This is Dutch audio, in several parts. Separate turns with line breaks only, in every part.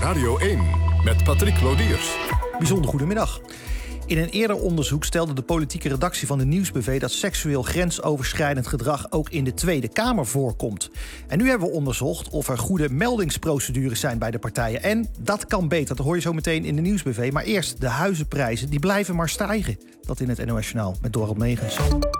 Radio 1 met Patrick Lodiers.
Bijzonder goedemiddag. In een eerder onderzoek stelde de politieke redactie van de Nieuwsbv dat seksueel grensoverschrijdend gedrag ook in de Tweede Kamer voorkomt. En nu hebben we onderzocht of er goede meldingsprocedures zijn bij de partijen. En dat kan beter, dat hoor je zo meteen in de Nieuwsbv. Maar eerst de huizenprijzen, die blijven maar stijgen. Dat in het NOS Journaal met Dorald Megens.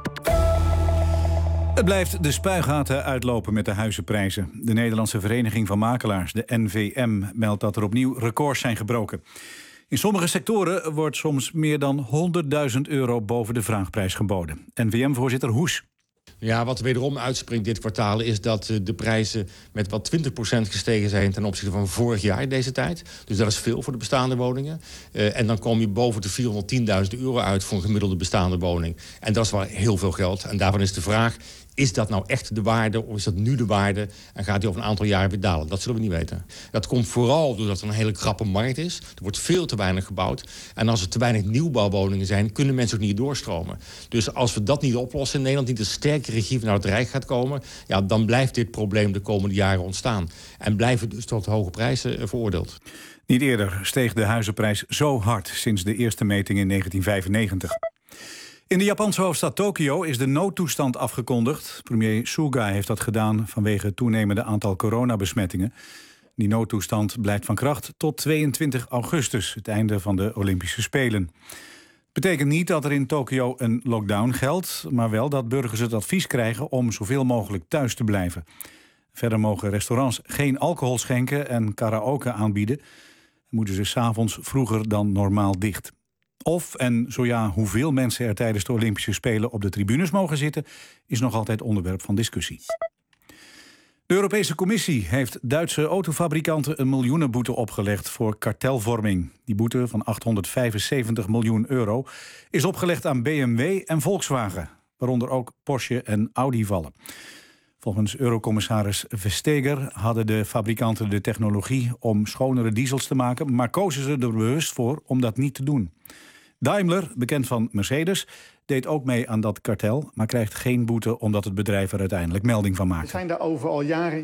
Het blijft de spuigaten uitlopen met de huizenprijzen. De Nederlandse Vereniging van Makelaars, de NVM, meldt dat er opnieuw records zijn gebroken. In sommige sectoren wordt soms meer dan €100.000 boven de vraagprijs geboden. NVM-voorzitter Hoes.
Ja, wat wederom uitspringt dit kwartaal is dat de prijzen met wat 20% gestegen zijn ten opzichte van vorig jaar in deze tijd. Dus dat is veel voor de bestaande woningen. En dan kom je boven de €410.000 uit voor een gemiddelde bestaande woning. En dat is wel heel veel geld. En daarvan is de vraag, is dat nou echt de waarde of is dat nu de waarde en gaat die over een aantal jaar weer dalen? Dat zullen we niet weten. Dat komt vooral doordat er een hele krappe markt is. Er wordt veel te weinig gebouwd. En als er te weinig nieuwbouwwoningen zijn, kunnen mensen ook niet doorstromen. Dus als we dat niet oplossen in Nederland, niet een sterke regie vanuit het Rijk gaat komen, ja, dan blijft dit probleem de komende jaren ontstaan. En blijven dus tot hoge prijzen veroordeeld.
Niet eerder steeg de huizenprijs zo hard sinds de eerste meting in 1995. In de Japanse hoofdstad Tokio is de noodtoestand afgekondigd. Premier Suga heeft dat gedaan vanwege het toenemende aantal coronabesmettingen. Die noodtoestand blijft van kracht tot 22 augustus, het einde van de Olympische Spelen. Betekent niet dat er in Tokio een lockdown geldt, maar wel dat burgers het advies krijgen om zoveel mogelijk thuis te blijven. Verder mogen restaurants geen alcohol schenken en karaoke aanbieden. Moeten ze 's avonds vroeger dan normaal dicht. Of, en zo ja, hoeveel mensen er tijdens de Olympische Spelen op de tribunes mogen zitten, is nog altijd onderwerp van discussie. De Europese Commissie heeft Duitse autofabrikanten een miljoenenboete opgelegd voor kartelvorming. Die boete van €875 miljoen is opgelegd aan BMW en Volkswagen, waaronder ook Porsche en Audi vallen. Volgens Eurocommissaris Vestager hadden de fabrikanten de technologie om schonere diesels te maken, maar kozen ze er bewust voor om dat niet te doen. Daimler, bekend van Mercedes, deed ook mee aan dat kartel, maar krijgt geen boete omdat het bedrijf er uiteindelijk melding van maakt.
We zijn daarover al jaren.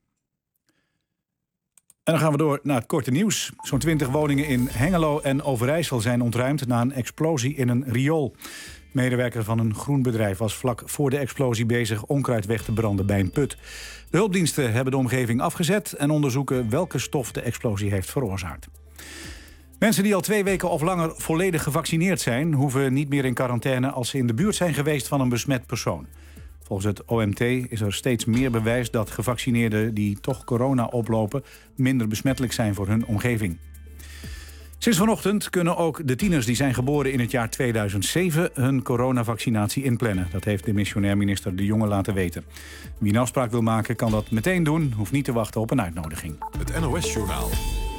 En dan gaan we door naar het korte nieuws. Zo'n 20 woningen in Hengelo en Overijssel zijn ontruimd na een explosie in een riool. Medewerker van een groenbedrijf was vlak voor de explosie bezig onkruid weg te branden bij een put. De hulpdiensten hebben de omgeving afgezet en onderzoeken welke stof de explosie heeft veroorzaakt. Mensen die al 2 weken of langer volledig gevaccineerd zijn, hoeven niet meer in quarantaine als ze in de buurt zijn geweest van een besmet persoon. Volgens het OMT is er steeds meer bewijs dat gevaccineerden die toch corona oplopen minder besmettelijk zijn voor hun omgeving. Sinds vanochtend kunnen ook de tieners die zijn geboren in het jaar 2007 hun coronavaccinatie inplannen. Dat heeft de missionair minister De Jonge laten weten. Wie een afspraak wil maken kan dat meteen doen, hoeft niet te wachten op een uitnodiging.
Het NOS Journaal.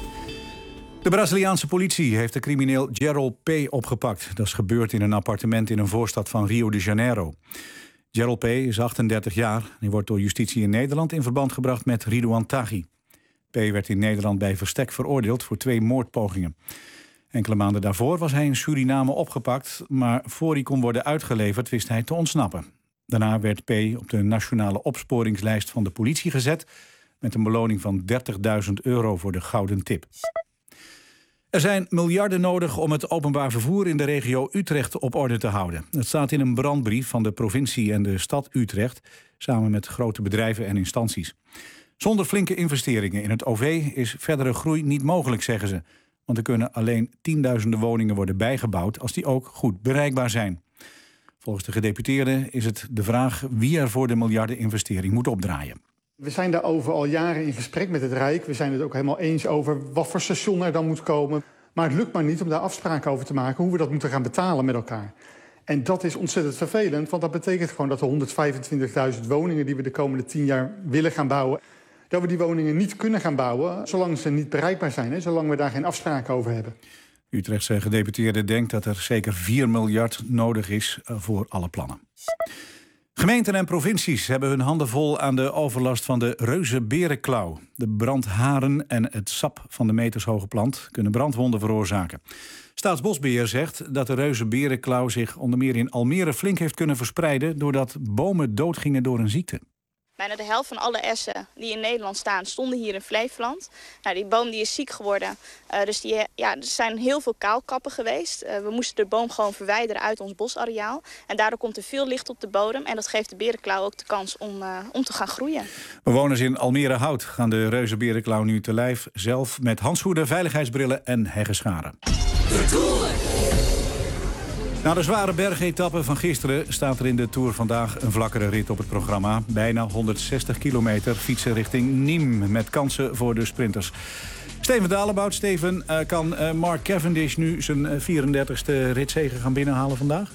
De Braziliaanse politie heeft de crimineel Gerald P. opgepakt. Dat is gebeurd in een appartement in een voorstad van Rio de Janeiro. Gerald P. is 38 jaar. Hij wordt door justitie in Nederland in verband gebracht met Ridouan Taghi. P. werd in Nederland bij verstek veroordeeld voor 2 moordpogingen. Enkele maanden daarvoor was hij in Suriname opgepakt, maar voor hij kon worden uitgeleverd wist hij te ontsnappen. Daarna werd P. op de nationale opsporingslijst van de politie gezet met een beloning van €30.000 voor de gouden tip. Er zijn miljarden nodig om het openbaar vervoer in de regio Utrecht op orde te houden. Het staat in een brandbrief van de provincie en de stad Utrecht, samen met grote bedrijven en instanties. Zonder flinke investeringen in het OV is verdere groei niet mogelijk, zeggen ze. Want er kunnen alleen tienduizenden woningen worden bijgebouwd als die ook goed bereikbaar zijn. Volgens de gedeputeerden is het de vraag wie er voor de miljardeninvestering moet opdraaien.
We zijn daarover al jaren in gesprek met het Rijk. We zijn het ook helemaal eens over wat voor station er dan moet komen. Maar het lukt maar niet om daar afspraken over te maken hoe we dat moeten gaan betalen met elkaar. En dat is ontzettend vervelend, want dat betekent gewoon dat de 125.000 woningen die we de komende 10 jaar willen gaan bouwen, dat we die woningen niet kunnen gaan bouwen zolang ze niet bereikbaar zijn, hè, zolang we daar geen afspraken over hebben.
Utrechtse gedeputeerde denkt dat er zeker 4 miljard nodig is voor alle plannen. Gemeenten en provincies hebben hun handen vol aan de overlast van de reuzenberenklauw. De brandharen en het sap van de metershoge plant kunnen brandwonden veroorzaken. Staatsbosbeheer zegt dat de reuzenberenklauw zich onder meer in Almere flink heeft kunnen verspreiden doordat bomen doodgingen door een ziekte.
Bijna de helft van alle essen die in Nederland staan, stonden hier in Flevoland. Nou, die boom die is ziek geworden. Dus er zijn heel veel kaalkappen geweest. We moesten de boom gewoon verwijderen uit ons bosareaal. En daardoor komt er veel licht op de bodem. En dat geeft de berenklauw ook de kans om te gaan groeien. Bewoners
in Almere Hout gaan de reuze berenklauw nu te lijf. Zelf met handschoenen, veiligheidsbrillen en heggenscharen. Na de zware bergetappe van gisteren staat er in de Tour vandaag een vlakkere rit op het programma. Bijna 160 kilometer fietsen richting Nîmes met kansen voor de sprinters. Steven Dalebout. Steven, kan Mark Cavendish nu zijn 34e ritzege gaan binnenhalen vandaag?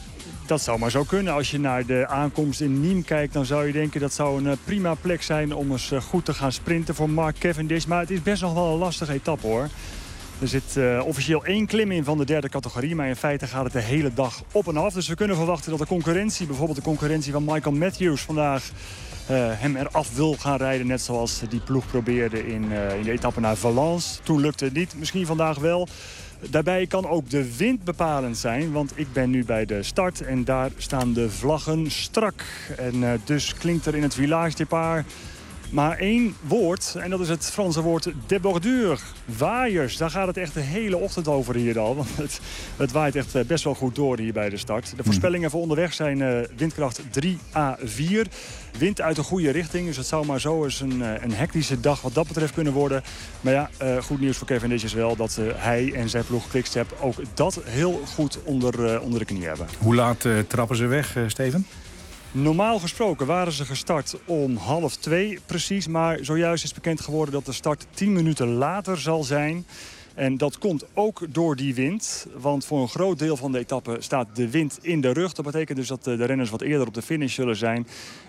Dat zou maar zo kunnen. Als je naar de aankomst in Nîmes kijkt, dan zou je denken dat zou een prima plek zijn om eens goed te gaan sprinten voor Mark Cavendish. Maar het is best nog wel een lastige etappe, hoor. Er zit officieel 1 klim in van de 3e categorie, maar in feite gaat het de hele dag op en af. Dus we kunnen verwachten dat de concurrentie, bijvoorbeeld de concurrentie van Michael Matthews vandaag hem eraf wil gaan rijden. Net zoals die ploeg probeerde in de etappe naar Valence. Toen lukte het niet, misschien vandaag wel. Daarbij kan ook de wind bepalend zijn, want ik ben nu bij de start en daar staan de vlaggen strak. En dus klinkt er in het Village Départ maar 1 woord, en dat is het Franse woord débordure. Waaiers, daar gaat het echt de hele ochtend over hier al. Want het waait echt best wel goed door hier bij de start. De voorspellingen voor onderweg zijn windkracht 3 à 4. Wind uit de goede richting, dus het zou maar zo eens een hectische dag wat dat betreft kunnen worden. Maar ja, goed nieuws voor Cavendish is wel dat hij en zijn ploeg Quickstep ook dat heel goed onder de knie hebben.
Hoe laat trappen ze weg, Steven?
Normaal gesproken waren ze gestart om 1:30 precies. Maar zojuist is bekend geworden dat de start 10 minuten later zal zijn. En dat komt ook door die wind. Want voor een groot deel van de etappe staat de wind in de rug. Dat betekent dus dat de renners wat eerder op de finish zullen zijn.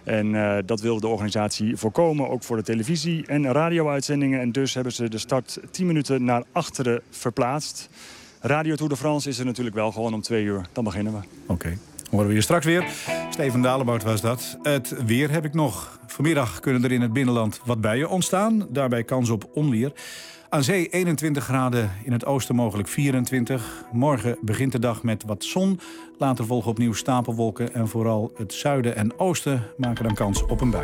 En dat wil de organisatie voorkomen. Ook voor de televisie- en radio-uitzendingen. En dus hebben ze de start 10 minuten naar achteren verplaatst. Radio Tour de France is er natuurlijk wel gewoon om 2 uur. Dan beginnen we.
Oké. Horen we je straks weer. Steven Dalebout was dat. Het weer heb ik nog. Vanmiddag kunnen er in het binnenland wat buien ontstaan. Daarbij kans op onweer. Aan zee 21 graden, in het oosten mogelijk 24. Morgen begint de dag met wat zon. Later volgen opnieuw stapelwolken. En vooral het zuiden en oosten maken dan kans op een bui.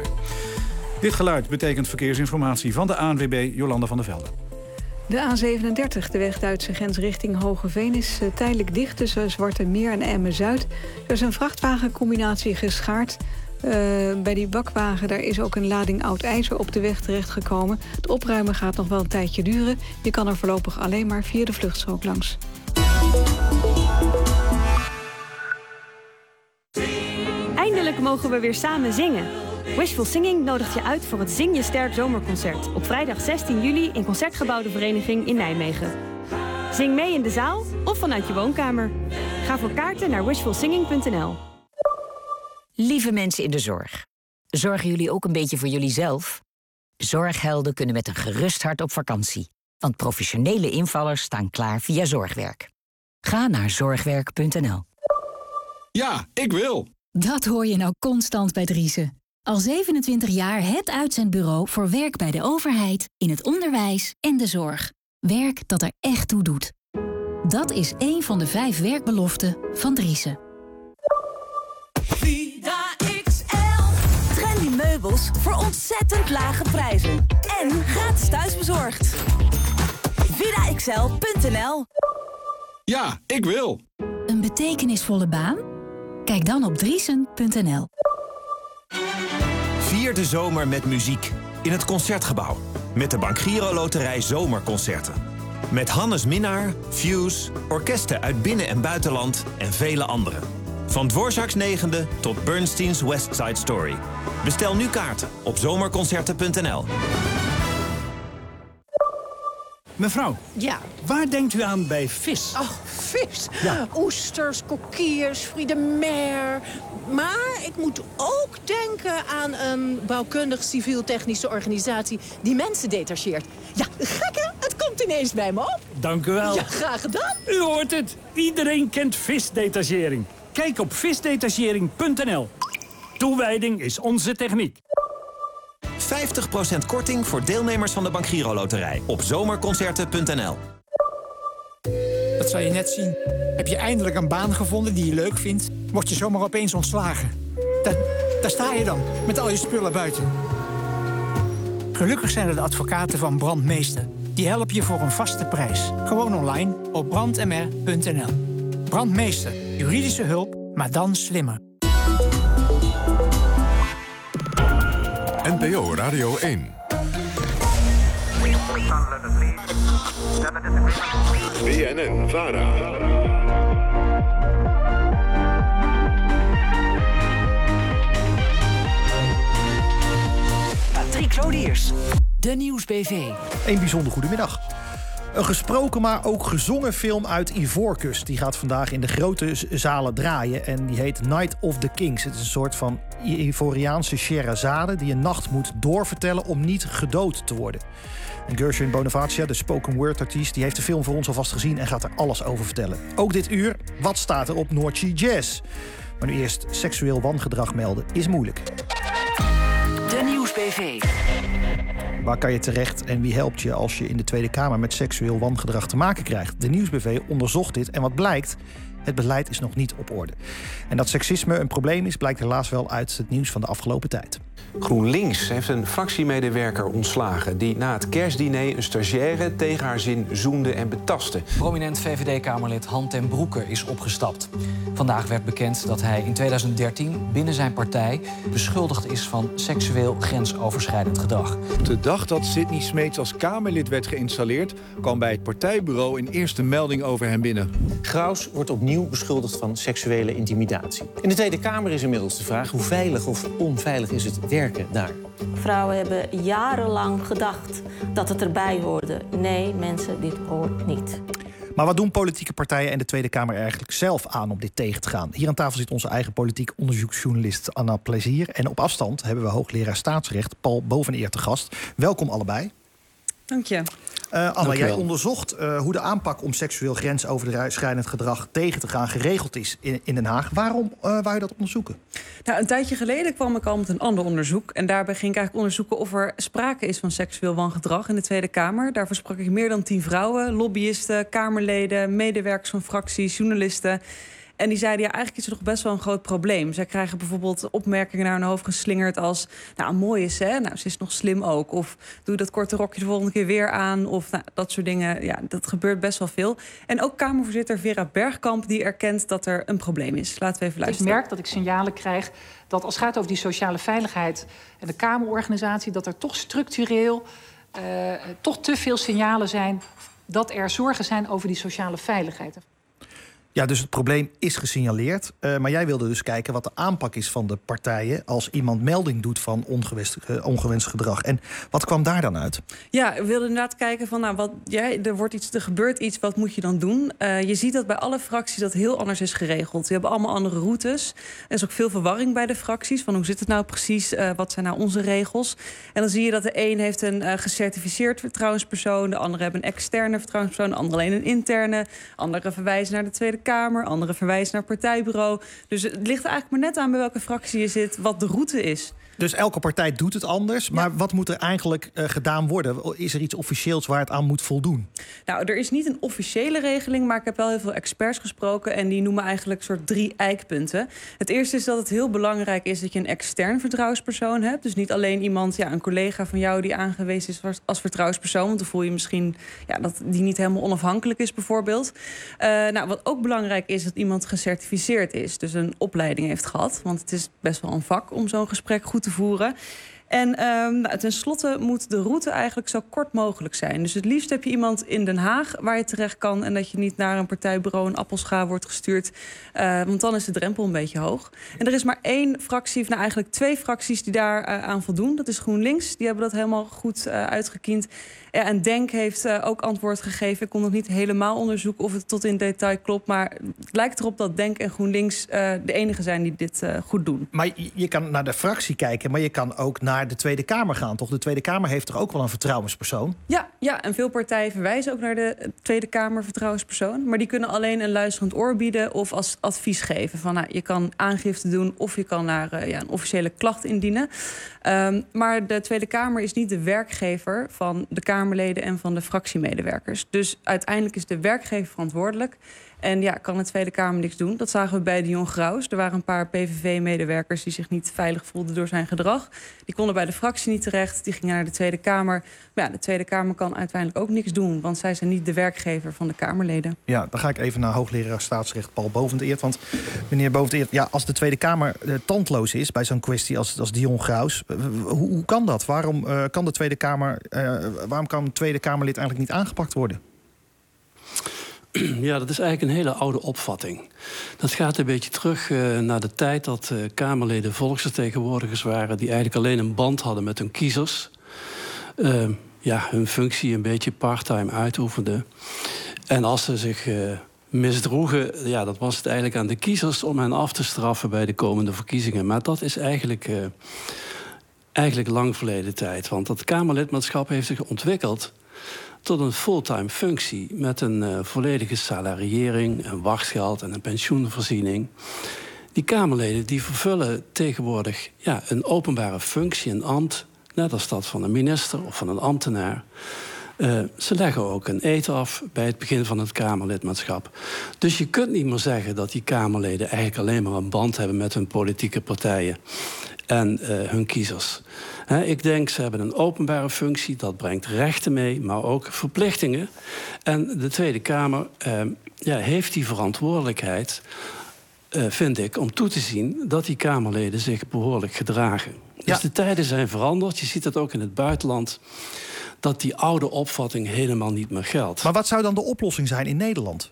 Dit geluid betekent verkeersinformatie van de ANWB, Jolanda van der Velde.
De A37, de weg Duitse grens richting Hogeveen, is tijdelijk dicht tussen Zwarte Meer en Emmen-Zuid. Er is een vrachtwagencombinatie geschaard. Bij die bakwagen daar is ook een lading oud ijzer op de weg terechtgekomen. Het opruimen gaat nog wel een tijdje duren. Je kan er voorlopig alleen maar via de vluchtstrook langs.
Eindelijk mogen we weer samen zingen. Wishful Singing nodigt je uit voor het Zing je Sterk zomerconcert. Op vrijdag 16 juli in Concertgebouw de Vereniging in Nijmegen. Zing mee in de zaal of vanuit je woonkamer. Ga voor kaarten naar wishfulsinging.nl.
Lieve mensen in de zorg. Zorgen jullie ook een beetje voor jullie zelf? Zorghelden kunnen met een gerust hart op vakantie. Want professionele invallers staan klaar via Zorgwerk. Ga naar zorgwerk.nl.
Ja, ik wil.
Dat hoor je nou constant bij Driessen. Al 27 jaar het uitzendbureau voor werk bij de overheid, in het onderwijs en de zorg. Werk dat er echt toe doet. Dat is één van de 5 werkbeloften van Driessen.
Vida XL. Trendy meubels voor ontzettend lage prijzen. En gratis thuisbezorgd. VidaXL.nl.
Ja, ik wil.
Een betekenisvolle baan? Kijk dan op Driessen.nl.
Vier de zomer met muziek in het Concertgebouw. Met de Bank Giro Loterij Zomerconcerten. Met Hannes Minnaar, Fuse, orkesten uit binnen- en buitenland en vele anderen. Van Dvorak's 9e tot Bernstein's West Side Story. Bestel nu kaarten op zomerconcerten.nl.
Mevrouw,
ja.
Waar denkt u aan bij vis?
Oh, vis.
Ja.
Oesters, kokkiers, fruits de mer. Maar ik moet ook denken aan een bouwkundig civiel-technische organisatie die mensen detacheert. Ja, gek hè? Het komt ineens bij me op.
Dank u wel.
Ja, graag gedaan.
U hoort het. Iedereen kent visdetachering. Kijk op visdetachering.nl. Toewijding is onze techniek.
50% korting voor deelnemers van de Bank Giro Loterij op zomerconcerten.nl.
Dat zal je net zien. Heb je eindelijk een baan gevonden die je leuk vindt, word je zomaar opeens ontslagen.
daar sta je dan, met al je spullen buiten. Gelukkig zijn er de advocaten van Brandmeester. Die helpen je voor een vaste prijs. Gewoon online op brandmr.nl. Brandmeester, juridische hulp, maar dan slimmer.
NPO Radio 1. BNN-VARA.
Patrick Lodiers, de Nieuwsbv.
Een bijzonder goedemiddag. Een gesproken, maar ook gezongen film uit Ivoorkust. Die gaat vandaag in de grote zalen draaien. En die heet Night of the Kings. Het is een soort van Ivoriaanse Sherazade die een nacht moet doorvertellen om niet gedood te worden. En Gershwin Bonavacia, de spoken word artiest, die heeft de film voor ons alvast gezien en gaat er alles over vertellen. Ook dit uur, wat staat er op Noordsea Jazz? Maar nu eerst, seksueel wangedrag melden is moeilijk.
De Nieuwsbv.
Waar kan je terecht en wie helpt je als je in de Tweede Kamer met seksueel wangedrag te maken krijgt? De Nieuwsbv onderzocht dit en wat blijkt? Het beleid is nog niet op orde. En dat seksisme een probleem is, blijkt helaas wel uit het nieuws van de afgelopen tijd.
GroenLinks heeft een fractiemedewerker ontslagen die na het kerstdiner een stagiaire tegen haar zin zoende en betastte.
Prominent VVD-Kamerlid Han ten Broeke is opgestapt. Vandaag werd bekend dat hij in 2013 binnen zijn partij beschuldigd is van seksueel grensoverschrijdend gedrag.
De dag dat Sidney Smeets als Kamerlid werd geïnstalleerd, kwam bij het partijbureau een eerste melding over hem binnen.
Graus wordt opnieuw beschuldigd van seksuele intimidatie. In de Tweede Kamer is inmiddels de vraag hoe veilig of onveilig is het werken daar.
Vrouwen hebben jarenlang gedacht dat het erbij hoorde. Nee, mensen, dit hoort niet.
Maar wat doen politieke partijen en de Tweede Kamer eigenlijk zelf aan om dit tegen te gaan? Hier aan tafel zit onze eigen politiek onderzoeksjournalist Anna Plezier. En op afstand hebben we hoogleraar staatsrecht Paul Boveneer te gast. Welkom allebei.
Dank je.
Anna, jij onderzocht hoe de aanpak om seksueel grensoverschrijdend gedrag tegen te gaan geregeld is in Den Haag. Waarom wou je dat onderzoeken?
Nou, een tijdje geleden kwam ik al met een ander onderzoek. En daarbij ging ik eigenlijk onderzoeken of er sprake is van seksueel wangedrag in de Tweede Kamer. Daarvoor sprak ik meer dan 10 vrouwen, lobbyisten, Kamerleden, medewerkers van fracties, journalisten. En die zeiden, ja, eigenlijk is er toch best wel een groot probleem. Zij krijgen bijvoorbeeld opmerkingen naar hun hoofd geslingerd als... nou, mooi is, hè? Nou, ze is nog slim ook. Of doe dat korte rokje de volgende keer weer aan. Of nou, dat soort dingen. Ja, dat gebeurt best wel veel. En ook Kamervoorzitter Vera Bergkamp die erkent dat er een probleem is. Laten we even luisteren.
Ik merk dat ik signalen krijg dat als het gaat over die sociale veiligheid... en de Kamerorganisatie, dat er toch structureel... toch te veel signalen zijn dat er zorgen zijn over die sociale veiligheid.
Ja, dus het probleem is gesignaleerd. Maar jij wilde dus kijken wat de aanpak is van de partijen... als iemand melding doet van ongewenst gedrag. En wat kwam daar dan uit?
Ja, we wilden inderdaad kijken van... nou, er gebeurt iets, wat moet je dan doen? Je ziet dat bij alle fracties dat heel anders is geregeld. Die hebben allemaal andere routes. Er is ook veel verwarring bij de fracties. Van hoe zit het nou precies? Wat zijn nou onze regels? En dan zie je dat de een heeft een gecertificeerd vertrouwenspersoon... de andere hebben een externe vertrouwenspersoon... de andere alleen een interne. Anderen verwijzen naar de Tweede Kamer, anderen verwijzen naar partijbureau. Dus het ligt eigenlijk maar net aan bij welke fractie je zit, wat de route is.
Dus elke partij doet het anders. Maar wat moet er eigenlijk gedaan worden? Is er iets officieels waar het aan moet voldoen?
Nou, er is niet een officiële regeling, maar ik heb wel heel veel experts gesproken... en die noemen eigenlijk soort 3 eikpunten. Het eerste is dat het heel belangrijk is dat je een extern vertrouwenspersoon hebt. Dus niet alleen iemand, een collega van jou die aangewezen is als vertrouwenspersoon. Want dan voel je misschien dat die niet helemaal onafhankelijk is bijvoorbeeld. Wat ook belangrijk is dat iemand gecertificeerd is. Dus een opleiding heeft gehad. Want het is best wel een vak om zo'n gesprek goed te voeren. En tenslotte moet de route eigenlijk zo kort mogelijk zijn. Dus het liefst heb je iemand in Den Haag waar je terecht kan... en dat je niet naar een partijbureau in Appelscha wordt gestuurd. Want dan is de drempel een beetje hoog. En er is maar 1 fractie, of eigenlijk 2 fracties die daar aan voldoen. Dat is GroenLinks, die hebben dat helemaal goed uitgekiend. En Denk heeft ook antwoord gegeven. Ik kon nog niet helemaal onderzoeken of het tot in detail klopt. Maar het lijkt erop dat Denk en GroenLinks de enige zijn die dit goed doen.
Maar je kan naar de fractie kijken, maar je kan ook naar de Tweede Kamer gaan, toch? De Tweede Kamer heeft toch ook wel een vertrouwenspersoon?
Ja, en veel partijen verwijzen ook naar de Tweede Kamer vertrouwenspersoon. Maar die kunnen alleen een luisterend oor bieden of als advies geven. Van, je kan aangifte doen of je kan naar een officiële klacht indienen. Maar de Tweede Kamer is niet de werkgever van de Kamerleden en van de fractiemedewerkers. Dus uiteindelijk is de werkgever verantwoordelijk. En ja, kan de Tweede Kamer niks doen? Dat zagen we bij Dion Graus. Er waren een paar PVV-medewerkers die zich niet veilig voelden door zijn gedrag. Die konden bij de fractie niet terecht. Die gingen naar de Tweede Kamer. Maar ja, de Tweede Kamer kan uiteindelijk ook niks doen, want zij zijn niet de werkgever van de Kamerleden.
Ja, dan ga ik even naar hoogleraar staatsrecht Paul Boventeert. Want meneer Boventeert, ja, als de Tweede Kamer tandloos is bij zo'n kwestie als Dion Graus, hoe kan dat? Waarom kan de Tweede Kamer, waarom kan een Tweede Kamerlid eigenlijk niet aangepakt worden?
Ja, dat is eigenlijk een hele oude opvatting. Dat gaat een beetje terug naar de tijd dat Kamerleden volksvertegenwoordigers waren die eigenlijk alleen een band hadden met hun kiezers. Hun functie een beetje part-time uitoefenden. En als ze zich misdroegen, ja, dat was het eigenlijk aan de kiezers om hen af te straffen bij de komende verkiezingen. Maar dat is eigenlijk lang verleden tijd. Want dat Kamerlidmaatschap heeft zich ontwikkeld tot een fulltime functie met een volledige salariëring, een wachtgeld en een pensioenvoorziening. Die Kamerleden die vervullen tegenwoordig een openbare functie, een ambt, net als dat van een minister of van een ambtenaar. Ze leggen ook een eed af bij het begin van het Kamerlidmaatschap. Dus je kunt niet meer zeggen dat die Kamerleden eigenlijk alleen maar een band hebben met hun politieke partijen en hun kiezers. Ik denk, ze hebben een openbare functie, dat brengt rechten mee, maar ook verplichtingen. En de Tweede Kamer heeft die verantwoordelijkheid, vind ik, om toe te zien dat die Kamerleden zich behoorlijk gedragen. Dus de tijden zijn veranderd. Je ziet het ook in het buitenland, dat die oude opvatting helemaal niet meer geldt.
Maar wat zou dan de oplossing zijn in Nederland?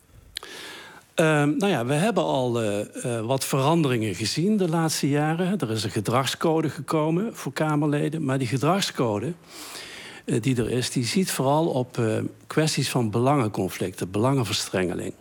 We hebben al wat veranderingen gezien de laatste jaren. Er is een gedragscode gekomen voor Kamerleden. Maar die gedragscode die er is, die ziet vooral op kwesties van belangenconflicten, belangenverstrengeling.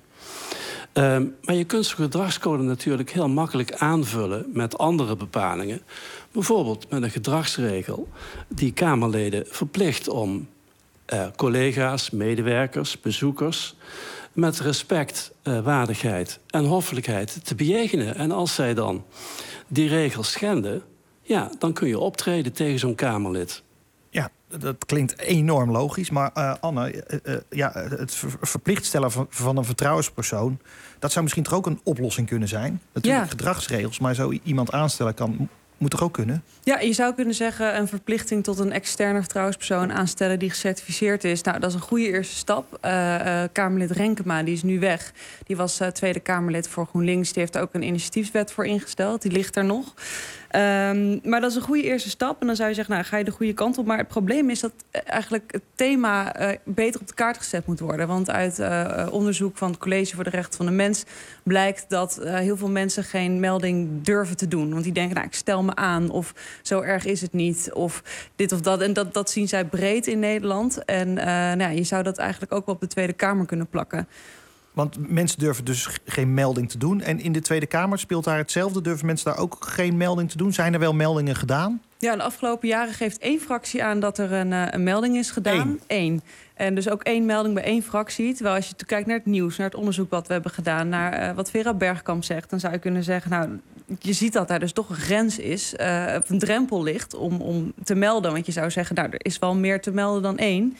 Maar je kunt zo'n gedragscode natuurlijk heel makkelijk aanvullen met andere bepalingen. Bijvoorbeeld met een gedragsregel die Kamerleden verplicht om collega's, medewerkers, bezoekers met respect, waardigheid en hoffelijkheid te bejegenen. En als zij dan die regels schenden, dan kun je optreden tegen zo'n Kamerlid.
Ja, dat klinkt enorm logisch. Maar Anne, het verplicht stellen van een vertrouwenspersoon, dat zou misschien toch ook een oplossing kunnen zijn? Natuurlijk gedragsregels, maar zo iemand aanstellen moet toch ook kunnen?
Ja, je zou kunnen zeggen een verplichting tot een externe vertrouwenspersoon aanstellen die gecertificeerd is. Nou, dat is een goede eerste stap. Kamerlid Renkema, die is nu weg. Die was Tweede Kamerlid voor GroenLinks. Die heeft er ook een initiatiefwet voor ingesteld. Die ligt er nog. Maar dat is een goede eerste stap. En dan zou je zeggen, ga je de goede kant op. Maar het probleem is dat eigenlijk het thema beter op de kaart gezet moet worden. Want uit onderzoek van het College voor de Rechten van de Mens blijkt dat heel veel mensen geen melding durven te doen. Want die denken, ik stel me aan, of zo erg is het niet, of dit of dat. En dat zien zij breed in Nederland. En je zou dat eigenlijk ook wel op de Tweede Kamer kunnen plakken.
Want mensen durven dus geen melding te doen. En in de Tweede Kamer speelt daar hetzelfde. Durven mensen daar ook geen melding te doen? Zijn er wel meldingen gedaan?
Ja, de afgelopen jaren geeft 1 fractie aan dat er een melding is gedaan. Eén. En dus ook 1 melding bij 1 fractie. Terwijl als je kijkt naar het nieuws, naar het onderzoek wat we hebben gedaan, naar wat Vera Bergkamp zegt, dan zou je kunnen zeggen, je ziet dat daar dus toch een grens is, of een drempel ligt om te melden. Want je zou zeggen, er is wel meer te melden dan 1.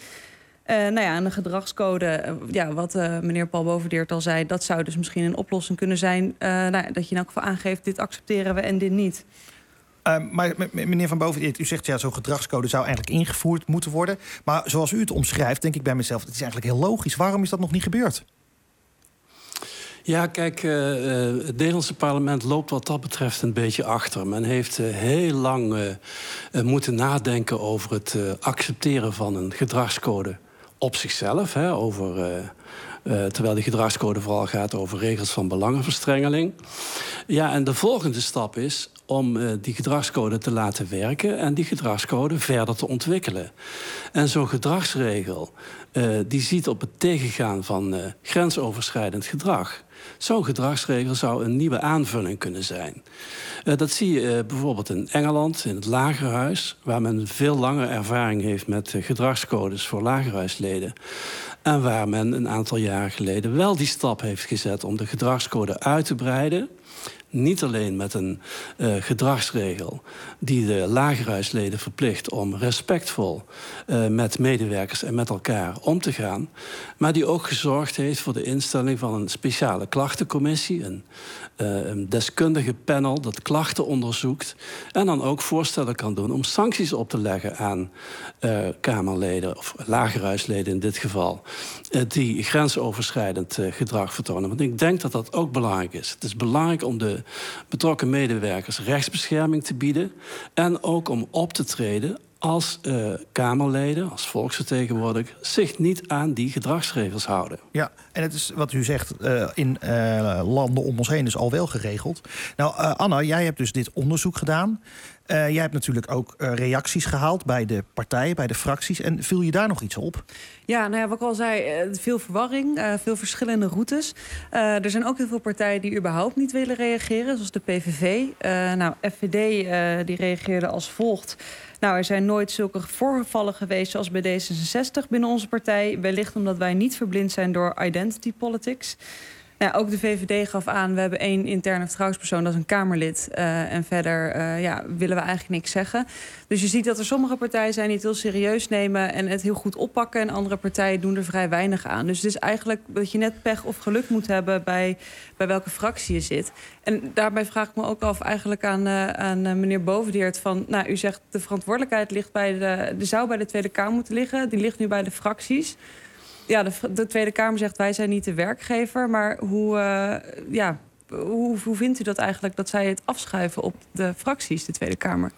En de gedragscode, wat meneer Paul Boventeert al zei, dat zou dus misschien een oplossing kunnen zijn. Dat je in elk geval aangeeft, dit accepteren we en dit niet.
Maar meneer Van Boventeert, u zegt zo'n gedragscode zou eigenlijk ingevoerd moeten worden. Maar zoals u het omschrijft, denk ik bij mezelf, het is eigenlijk heel logisch. Waarom is dat nog niet gebeurd?
Ja, kijk, het Nederlandse parlement loopt wat dat betreft een beetje achter. Men heeft heel lang moeten nadenken over het accepteren van een gedragscode op zichzelf. Terwijl die gedragscode vooral gaat over regels van belangenverstrengeling. Ja, en de volgende stap is om die gedragscode te laten werken en die gedragscode verder te ontwikkelen. En zo'n gedragsregel die ziet op het tegengaan van grensoverschrijdend gedrag. Zo'n gedragsregel zou een nieuwe aanvulling kunnen zijn. Dat zie je bijvoorbeeld in Engeland, in het Lagerhuis, waar men veel langer ervaring heeft met gedragscodes voor lagerhuisleden. En waar men een aantal jaren geleden wel die stap heeft gezet om de gedragscode uit te breiden Niet alleen met een gedragsregel die de lagerhuisleden verplicht om respectvol met medewerkers en met elkaar om te gaan, maar die ook gezorgd heeft voor de instelling van een speciale klachtencommissie, een deskundige panel dat klachten onderzoekt en dan ook voorstellen kan doen om sancties op te leggen aan Kamerleden of lagerhuisleden in dit geval, die grensoverschrijdend gedrag vertonen. Want ik denk dat dat ook belangrijk is. Het is belangrijk om de betrokken medewerkers rechtsbescherming te bieden en ook om op te treden als Kamerleden, als volksvertegenwoordiger, zich niet aan die gedragsregels houden.
Ja, en het is wat u zegt in landen om ons heen is al wel geregeld. Nou, Anna, jij hebt dus dit onderzoek gedaan. Jij hebt natuurlijk ook reacties gehaald bij de partijen, bij de fracties. En viel je daar nog iets op?
Ja, nou ja, wat ik al zei, veel verwarring, veel verschillende routes. Er zijn ook heel veel partijen die überhaupt niet willen reageren, zoals de PVV. FVD die reageerde als volgt. Nou, er zijn nooit zulke voorvallen geweest zoals bij D66 binnen onze partij. Wellicht omdat wij niet verblind zijn door identity politics. Nou, ook de VVD gaf aan, we hebben 1 interne vertrouwenspersoon, dat is een Kamerlid. En verder willen we eigenlijk niks zeggen. Dus je ziet dat er sommige partijen zijn die het heel serieus nemen en het heel goed oppakken. En andere partijen doen er vrij weinig aan. Dus het is eigenlijk dat je net pech of geluk moet hebben bij welke fractie je zit. En daarbij vraag ik me ook af eigenlijk aan meneer Bovendeert van, nou, u zegt de verantwoordelijkheid ligt zou bij de Tweede Kamer moeten liggen. Die ligt nu bij de fracties. Ja, de Tweede Kamer zegt wij zijn niet de werkgever. Maar hoe vindt u dat eigenlijk dat zij het afschuiven op de fracties, de Tweede Kamer?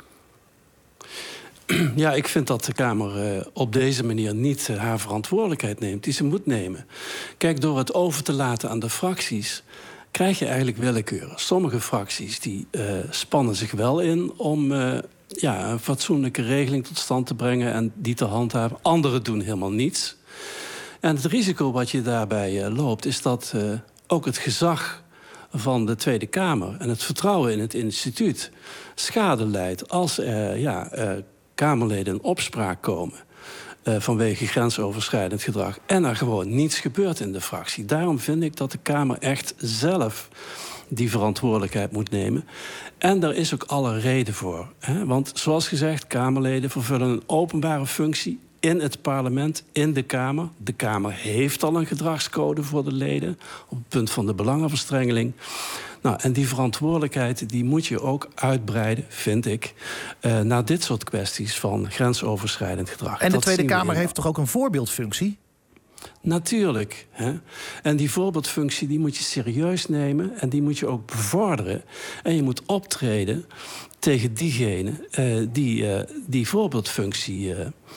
Ja, ik vind dat de Kamer op deze manier niet haar verantwoordelijkheid neemt die ze moet nemen. Kijk, door het over te laten aan de fracties krijg je eigenlijk willekeur. Sommige fracties die spannen zich wel in om een fatsoenlijke regeling tot stand te brengen en die te handhaven. Anderen doen helemaal niets. En het risico wat je daarbij loopt is dat ook het gezag van de Tweede Kamer en het vertrouwen in het instituut schade leidt als Kamerleden in opspraak komen vanwege grensoverschrijdend gedrag en er gewoon niets gebeurt in de fractie. Daarom vind ik dat de Kamer echt zelf die verantwoordelijkheid moet nemen. En daar is ook alle reden voor. Hè? Want zoals gezegd, Kamerleden vervullen een openbare functie in het parlement, in de Kamer. De Kamer heeft al een gedragscode voor de leden op het punt van de belangenverstrengeling. Nou, en die verantwoordelijkheid die moet je ook uitbreiden, vind ik, naar dit soort kwesties van grensoverschrijdend gedrag.
En de Tweede Kamer heeft toch ook een voorbeeldfunctie?
Natuurlijk. Hè? En die voorbeeldfunctie die moet je serieus nemen en die moet je ook bevorderen. En je moet optreden tegen diegenen die voorbeeldfunctie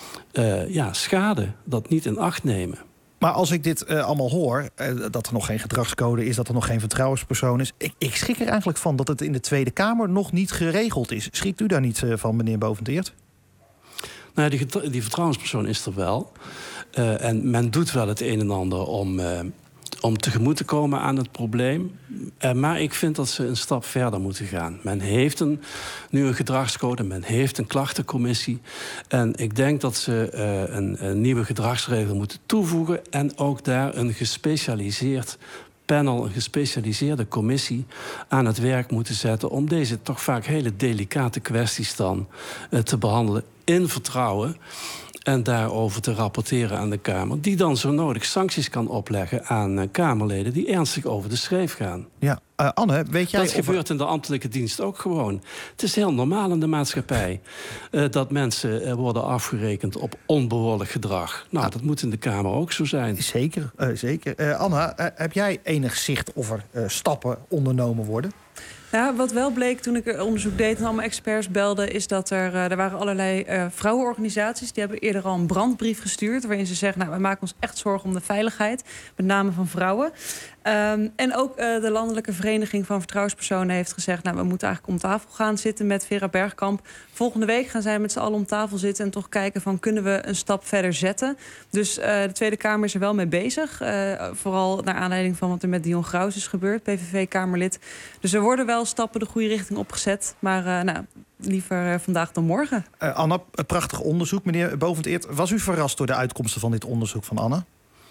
schade, dat niet in acht nemen.
Maar als ik dit allemaal hoor, dat er nog geen gedragscode is, dat er nog geen vertrouwenspersoon is, ik schrik er eigenlijk van dat het in de Tweede Kamer nog niet geregeld is. Schrikt u daar niet van, meneer Bovendeert?
Nou, die vertrouwenspersoon is er wel. En men doet wel het een en ander om tegemoet te komen aan het probleem. Maar ik vind dat ze een stap verder moeten gaan. Men heeft nu een gedragscode, men heeft een klachtencommissie. En ik denk dat ze een nieuwe gedragsregel moeten toevoegen en ook daar een gespecialiseerd panel, een gespecialiseerde commissie aan het werk moeten zetten om deze toch vaak hele delicate kwesties dan te behandelen in vertrouwen en daarover te rapporteren aan de Kamer, die dan zo nodig sancties kan opleggen aan Kamerleden die ernstig over de schreef gaan.
Ja, Anne, weet jij...
Dat gebeurt in de ambtelijke dienst ook gewoon. Het is heel normaal in de maatschappij dat mensen worden afgerekend op onbehoorlijk gedrag. Nou, dat moet in de Kamer ook zo zijn.
Zeker, zeker. Anne, heb jij enig zicht of er stappen ondernomen worden?
Ja, wat wel bleek toen ik onderzoek deed en allemaal experts belden, is dat er waren allerlei vrouwenorganisaties die hebben eerder al een brandbrief gestuurd waarin ze zeggen, nou, wij maken ons echt zorgen om de veiligheid, met name van vrouwen. En ook de Landelijke Vereniging van Vertrouwenspersonen heeft gezegd, nou, we moeten eigenlijk om tafel gaan zitten met Vera Bergkamp. Volgende week gaan zij met z'n allen om tafel zitten en toch kijken van, kunnen we een stap verder zetten? Dus de Tweede Kamer is er wel mee bezig. Vooral naar aanleiding van wat er met Dion Graus is gebeurd, PVV-Kamerlid. Dus er worden wel stappen de goede richting opgezet. Maar liever vandaag dan morgen.
Anna, een prachtig onderzoek. Meneer Bovendeert, was u verrast door de uitkomsten van dit onderzoek van Anna?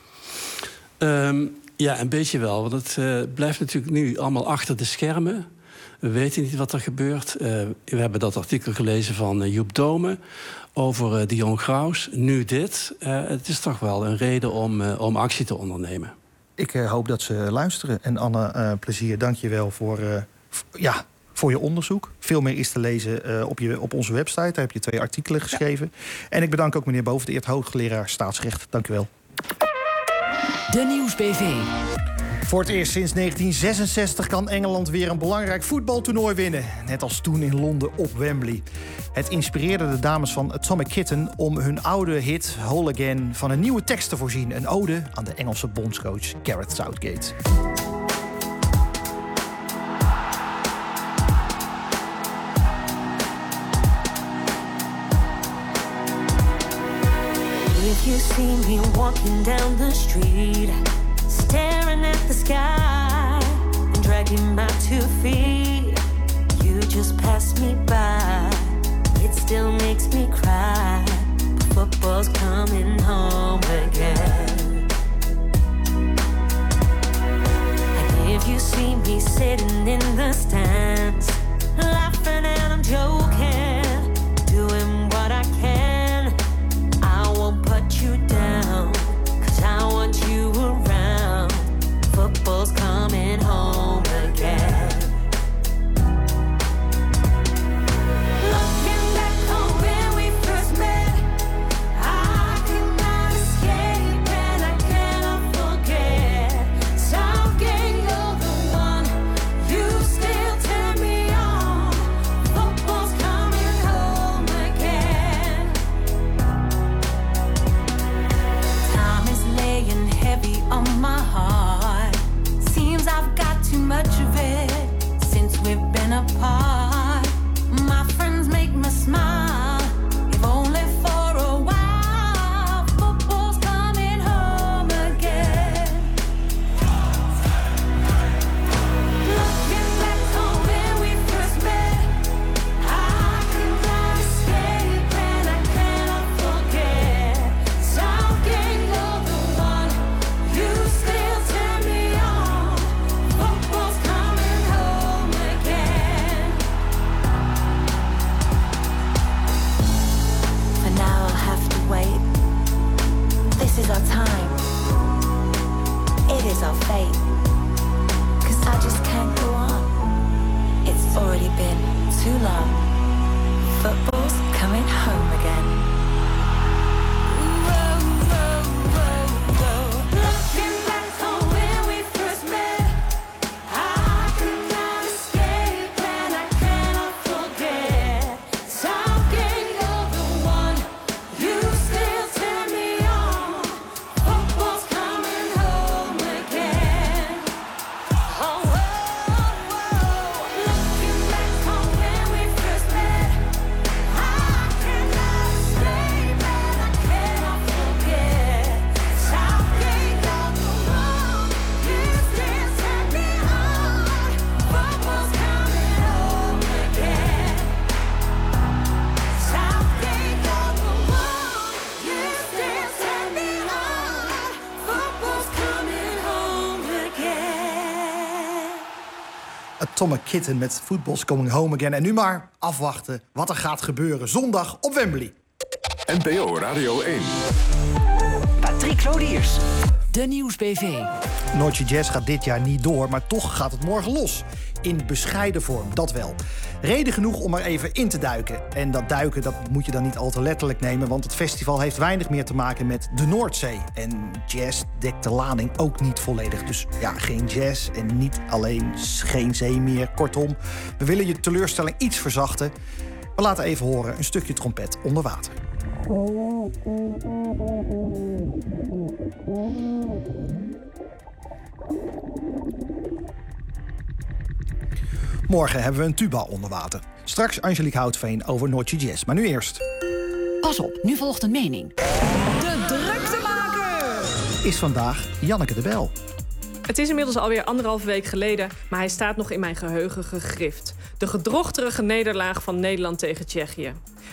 Ja, een beetje wel. Want het blijft natuurlijk nu allemaal achter de schermen. We weten niet wat er gebeurt. We hebben dat artikel gelezen van Joep Dome over Dion Graus. Nu dit. Het is toch wel een reden om actie te ondernemen.
Ik hoop dat ze luisteren. En Anne, plezier, dank je wel voor je onderzoek. Veel meer is te lezen op onze website. Daar heb je 2 artikelen geschreven. Ja. En ik bedank ook meneer Bovendeert, hoogleraar staatsrecht. Dank u wel.
De Nieuwsbv.
Voor het eerst sinds 1966 kan Engeland weer een belangrijk voetbaltoernooi winnen. Net als toen in Londen op Wembley. Het inspireerde de dames van Atomic Kitten om hun oude hit Whole Again van een nieuwe tekst te voorzien. Een ode aan de Engelse bondscoach Gareth Southgate.
If you see me walking down the street, staring at the sky and dragging my 2 feet, you just pass me by. It still makes me cry. Football's coming home again. And if you see me sitting in the stands, laughing and I'm joking, doing what I can, I won't put you down, 'cause I want you around. Football's coming home again. Looking back on when we first met, I cannot escape and I cannot forget. Southgate, you're the one, you still turn me on. Football's coming home again. Time is laying heavy on my heart. Seems I've got too much of it since we've been apart. My friends make me smile, if only for a while. Football's coming home again. Looking back on when we first met, I cannot escape and I cannot forget. Southgate, you're the one, you still turn me on. Football's coming home again. For now I'll have to wait. This is our time. It is our fate. 'Cause I just can't go on. It's already been too long. Football's coming home again. Looking back on when we first met, I cannot escape and I cannot forget. Southgate, you're the one, you still turn me on. Football's coming home again. Oh, looking back on when we first met, I cannot escape and I cannot forget. Southgate, you're the one, you still turn me on. Football's coming home again. Southgate, you're the one, you still turn me on. Football's coming home again.
Atomic Kitten met Football's Coming Home Again. En nu maar afwachten wat er gaat gebeuren zondag op Wembley.
NPO Radio 1.
Patrick Lodiers. De Nieuwsbv.
Noordje Jazz gaat dit jaar niet door, maar toch gaat het morgen los. In bescheiden vorm, dat wel. Reden genoeg om er even in te duiken. En dat duiken, dat moet je dan niet al te letterlijk nemen, want het festival heeft weinig meer te maken met de Noordzee. En jazz dekt de lading ook niet volledig. Dus ja, geen jazz en niet alleen geen zee meer. Kortom, we willen je teleurstelling iets verzachten. We laten even horen een stukje trompet onder water. Morgen hebben we een tuba onder water. Straks Angelique Houtveen over Noordje Jazz. Maar nu eerst.
Pas op, nu volgt een mening.
De druktemaker!
Is vandaag Janneke de Bijl.
Het is inmiddels alweer 1,5 week geleden, maar hij staat nog in mijn geheugen gegrift. De gedrochterige nederlaag van Nederland tegen Tsjechië.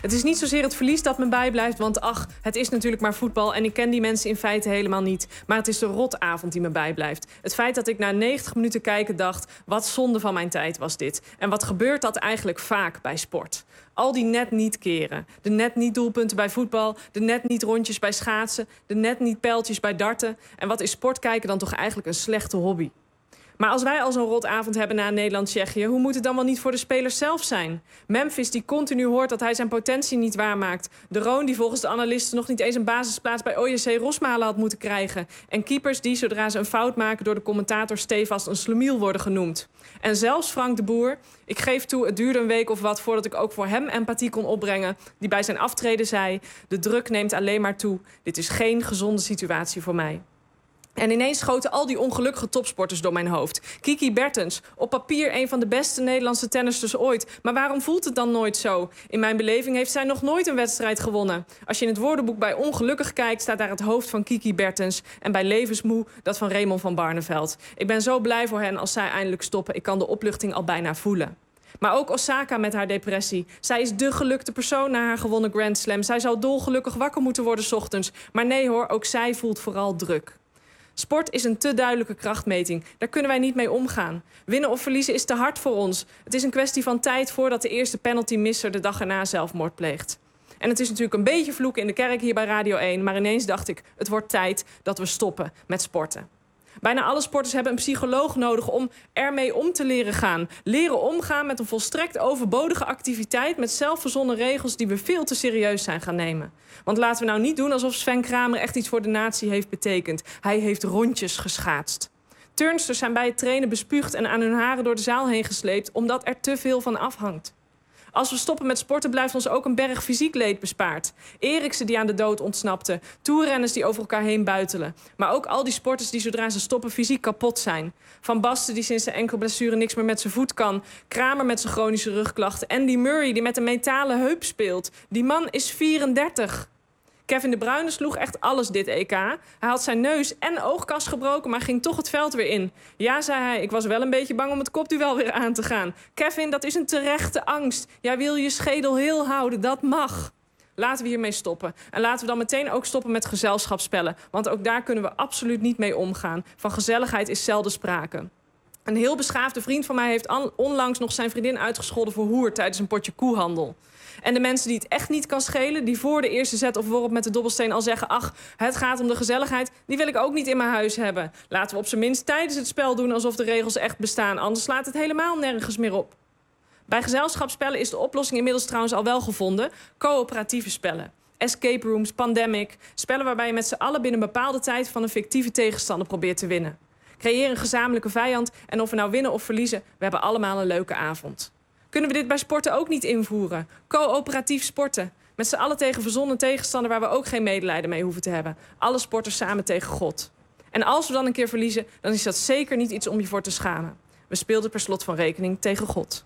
Het is niet zozeer het verlies dat me bijblijft, want het is natuurlijk maar voetbal en ik ken die mensen in feite helemaal niet. Maar het is de rotavond die me bijblijft. Het feit dat ik na 90 minuten kijken dacht, wat zonde van mijn tijd was dit. En wat gebeurt dat eigenlijk vaak bij sport? Al die net niet keren. De net niet doelpunten bij voetbal. De net niet rondjes bij schaatsen. De net niet pijltjes bij darten. En wat is sport kijken dan toch eigenlijk een slechte hobby? Maar als wij al zo'n rotavond hebben na Nederland-Tsjechië, hoe moet het dan wel niet voor de spelers zelf zijn? Memphis die continu hoort dat hij zijn potentie niet waarmaakt. De Roon die volgens de analisten nog niet eens een basisplaats bij OJC Rosmalen had moeten krijgen. En keepers die, zodra ze een fout maken, door de commentator stevast een slemiel worden genoemd. En zelfs Frank de Boer, ik geef toe, het duurde een week of wat voordat ik ook voor hem empathie kon opbrengen, die bij zijn aftreden zei, de druk neemt alleen maar toe. Dit is geen gezonde situatie voor mij. En ineens schoten al die ongelukkige topsporters door mijn hoofd. Kiki Bertens, op papier een van de beste Nederlandse tennisters ooit. Maar waarom voelt het dan nooit zo? In mijn beleving heeft zij nog nooit een wedstrijd gewonnen. Als je in het woordenboek bij ongelukkig kijkt, staat daar het hoofd van Kiki Bertens. En bij levensmoe dat van Raymond van Barneveld. Ik ben zo blij voor hen als zij eindelijk stoppen. Ik kan de opluchting al bijna voelen. Maar ook Osaka met haar depressie. Zij is dé gelukte persoon na haar gewonnen Grand Slam. Zij zou dolgelukkig wakker moeten worden 's ochtends. Maar nee hoor, ook zij voelt vooral druk. Sport is een te duidelijke krachtmeting. Daar kunnen wij niet mee omgaan. Winnen of verliezen is te hard voor ons. Het is een kwestie van tijd voordat de eerste penaltymisser de dag erna zelfmoord pleegt. En het is natuurlijk een beetje vloeken in de kerk hier bij Radio 1... maar ineens dacht ik, het wordt tijd dat we stoppen met sporten. Bijna alle sporters hebben een psycholoog nodig om ermee om te leren gaan. Leren omgaan met een volstrekt overbodige activiteit met zelfverzonnen regels die we veel te serieus zijn gaan nemen. Want laten we nou niet doen alsof Sven Kramer echt iets voor de natie heeft betekend. Hij heeft rondjes geschaatst. Turnsters zijn bij het trainen bespuugd en aan hun haren door de zaal heen gesleept omdat er te veel van afhangt. Als we stoppen met sporten blijft ons ook een berg fysiek leed bespaard. Eriksen die aan de dood ontsnapte. Toerrenners die over elkaar heen buitelen. Maar ook al die sporters die zodra ze stoppen fysiek kapot zijn. Van Basten die sinds zijn enkelblessure niks meer met zijn voet kan. Kramer met zijn chronische rugklachten. Andy Murray die met een metalen heup speelt. Die man is 34. Kevin De Bruyne sloeg echt alles dit EK. Hij had zijn neus en oogkas gebroken, maar ging toch het veld weer in. Ja, zei hij, ik was wel een beetje bang om het kopduel weer aan te gaan. Kevin, dat is een terechte angst. Jij wil je schedel heel houden, dat mag. Laten we hiermee stoppen. En laten we dan meteen ook stoppen met gezelschapsspellen. Want ook daar kunnen we absoluut niet mee omgaan. Van gezelligheid is zelden sprake. Een heel beschaafde vriend van mij heeft onlangs nog zijn vriendin uitgescholden voor hoer tijdens een potje koehandel. En de mensen die het echt niet kan schelen, die voor de eerste zet of worp met de dobbelsteen al zeggen, ach, het gaat om de gezelligheid, die wil ik ook niet in mijn huis hebben. Laten we op zijn minst tijdens het spel doen alsof de regels echt bestaan, anders slaat het helemaal nergens meer op. Bij gezelschapsspellen is de oplossing inmiddels trouwens al wel gevonden. Coöperatieve spellen. Escape rooms, pandemic. Spellen waarbij je met z'n allen binnen een bepaalde tijd van een fictieve tegenstander probeert te winnen. Creëer een gezamenlijke vijand en of we nou winnen of verliezen, we hebben allemaal een leuke avond. Kunnen we dit bij sporten ook niet invoeren? Coöperatief sporten. Met z'n allen tegen verzonnen tegenstander waar we ook geen medelijden mee hoeven te hebben. Alle sporters samen tegen God. En als we dan een keer verliezen, dan is dat zeker niet iets om je voor te schamen. We speelden per slot van rekening tegen God.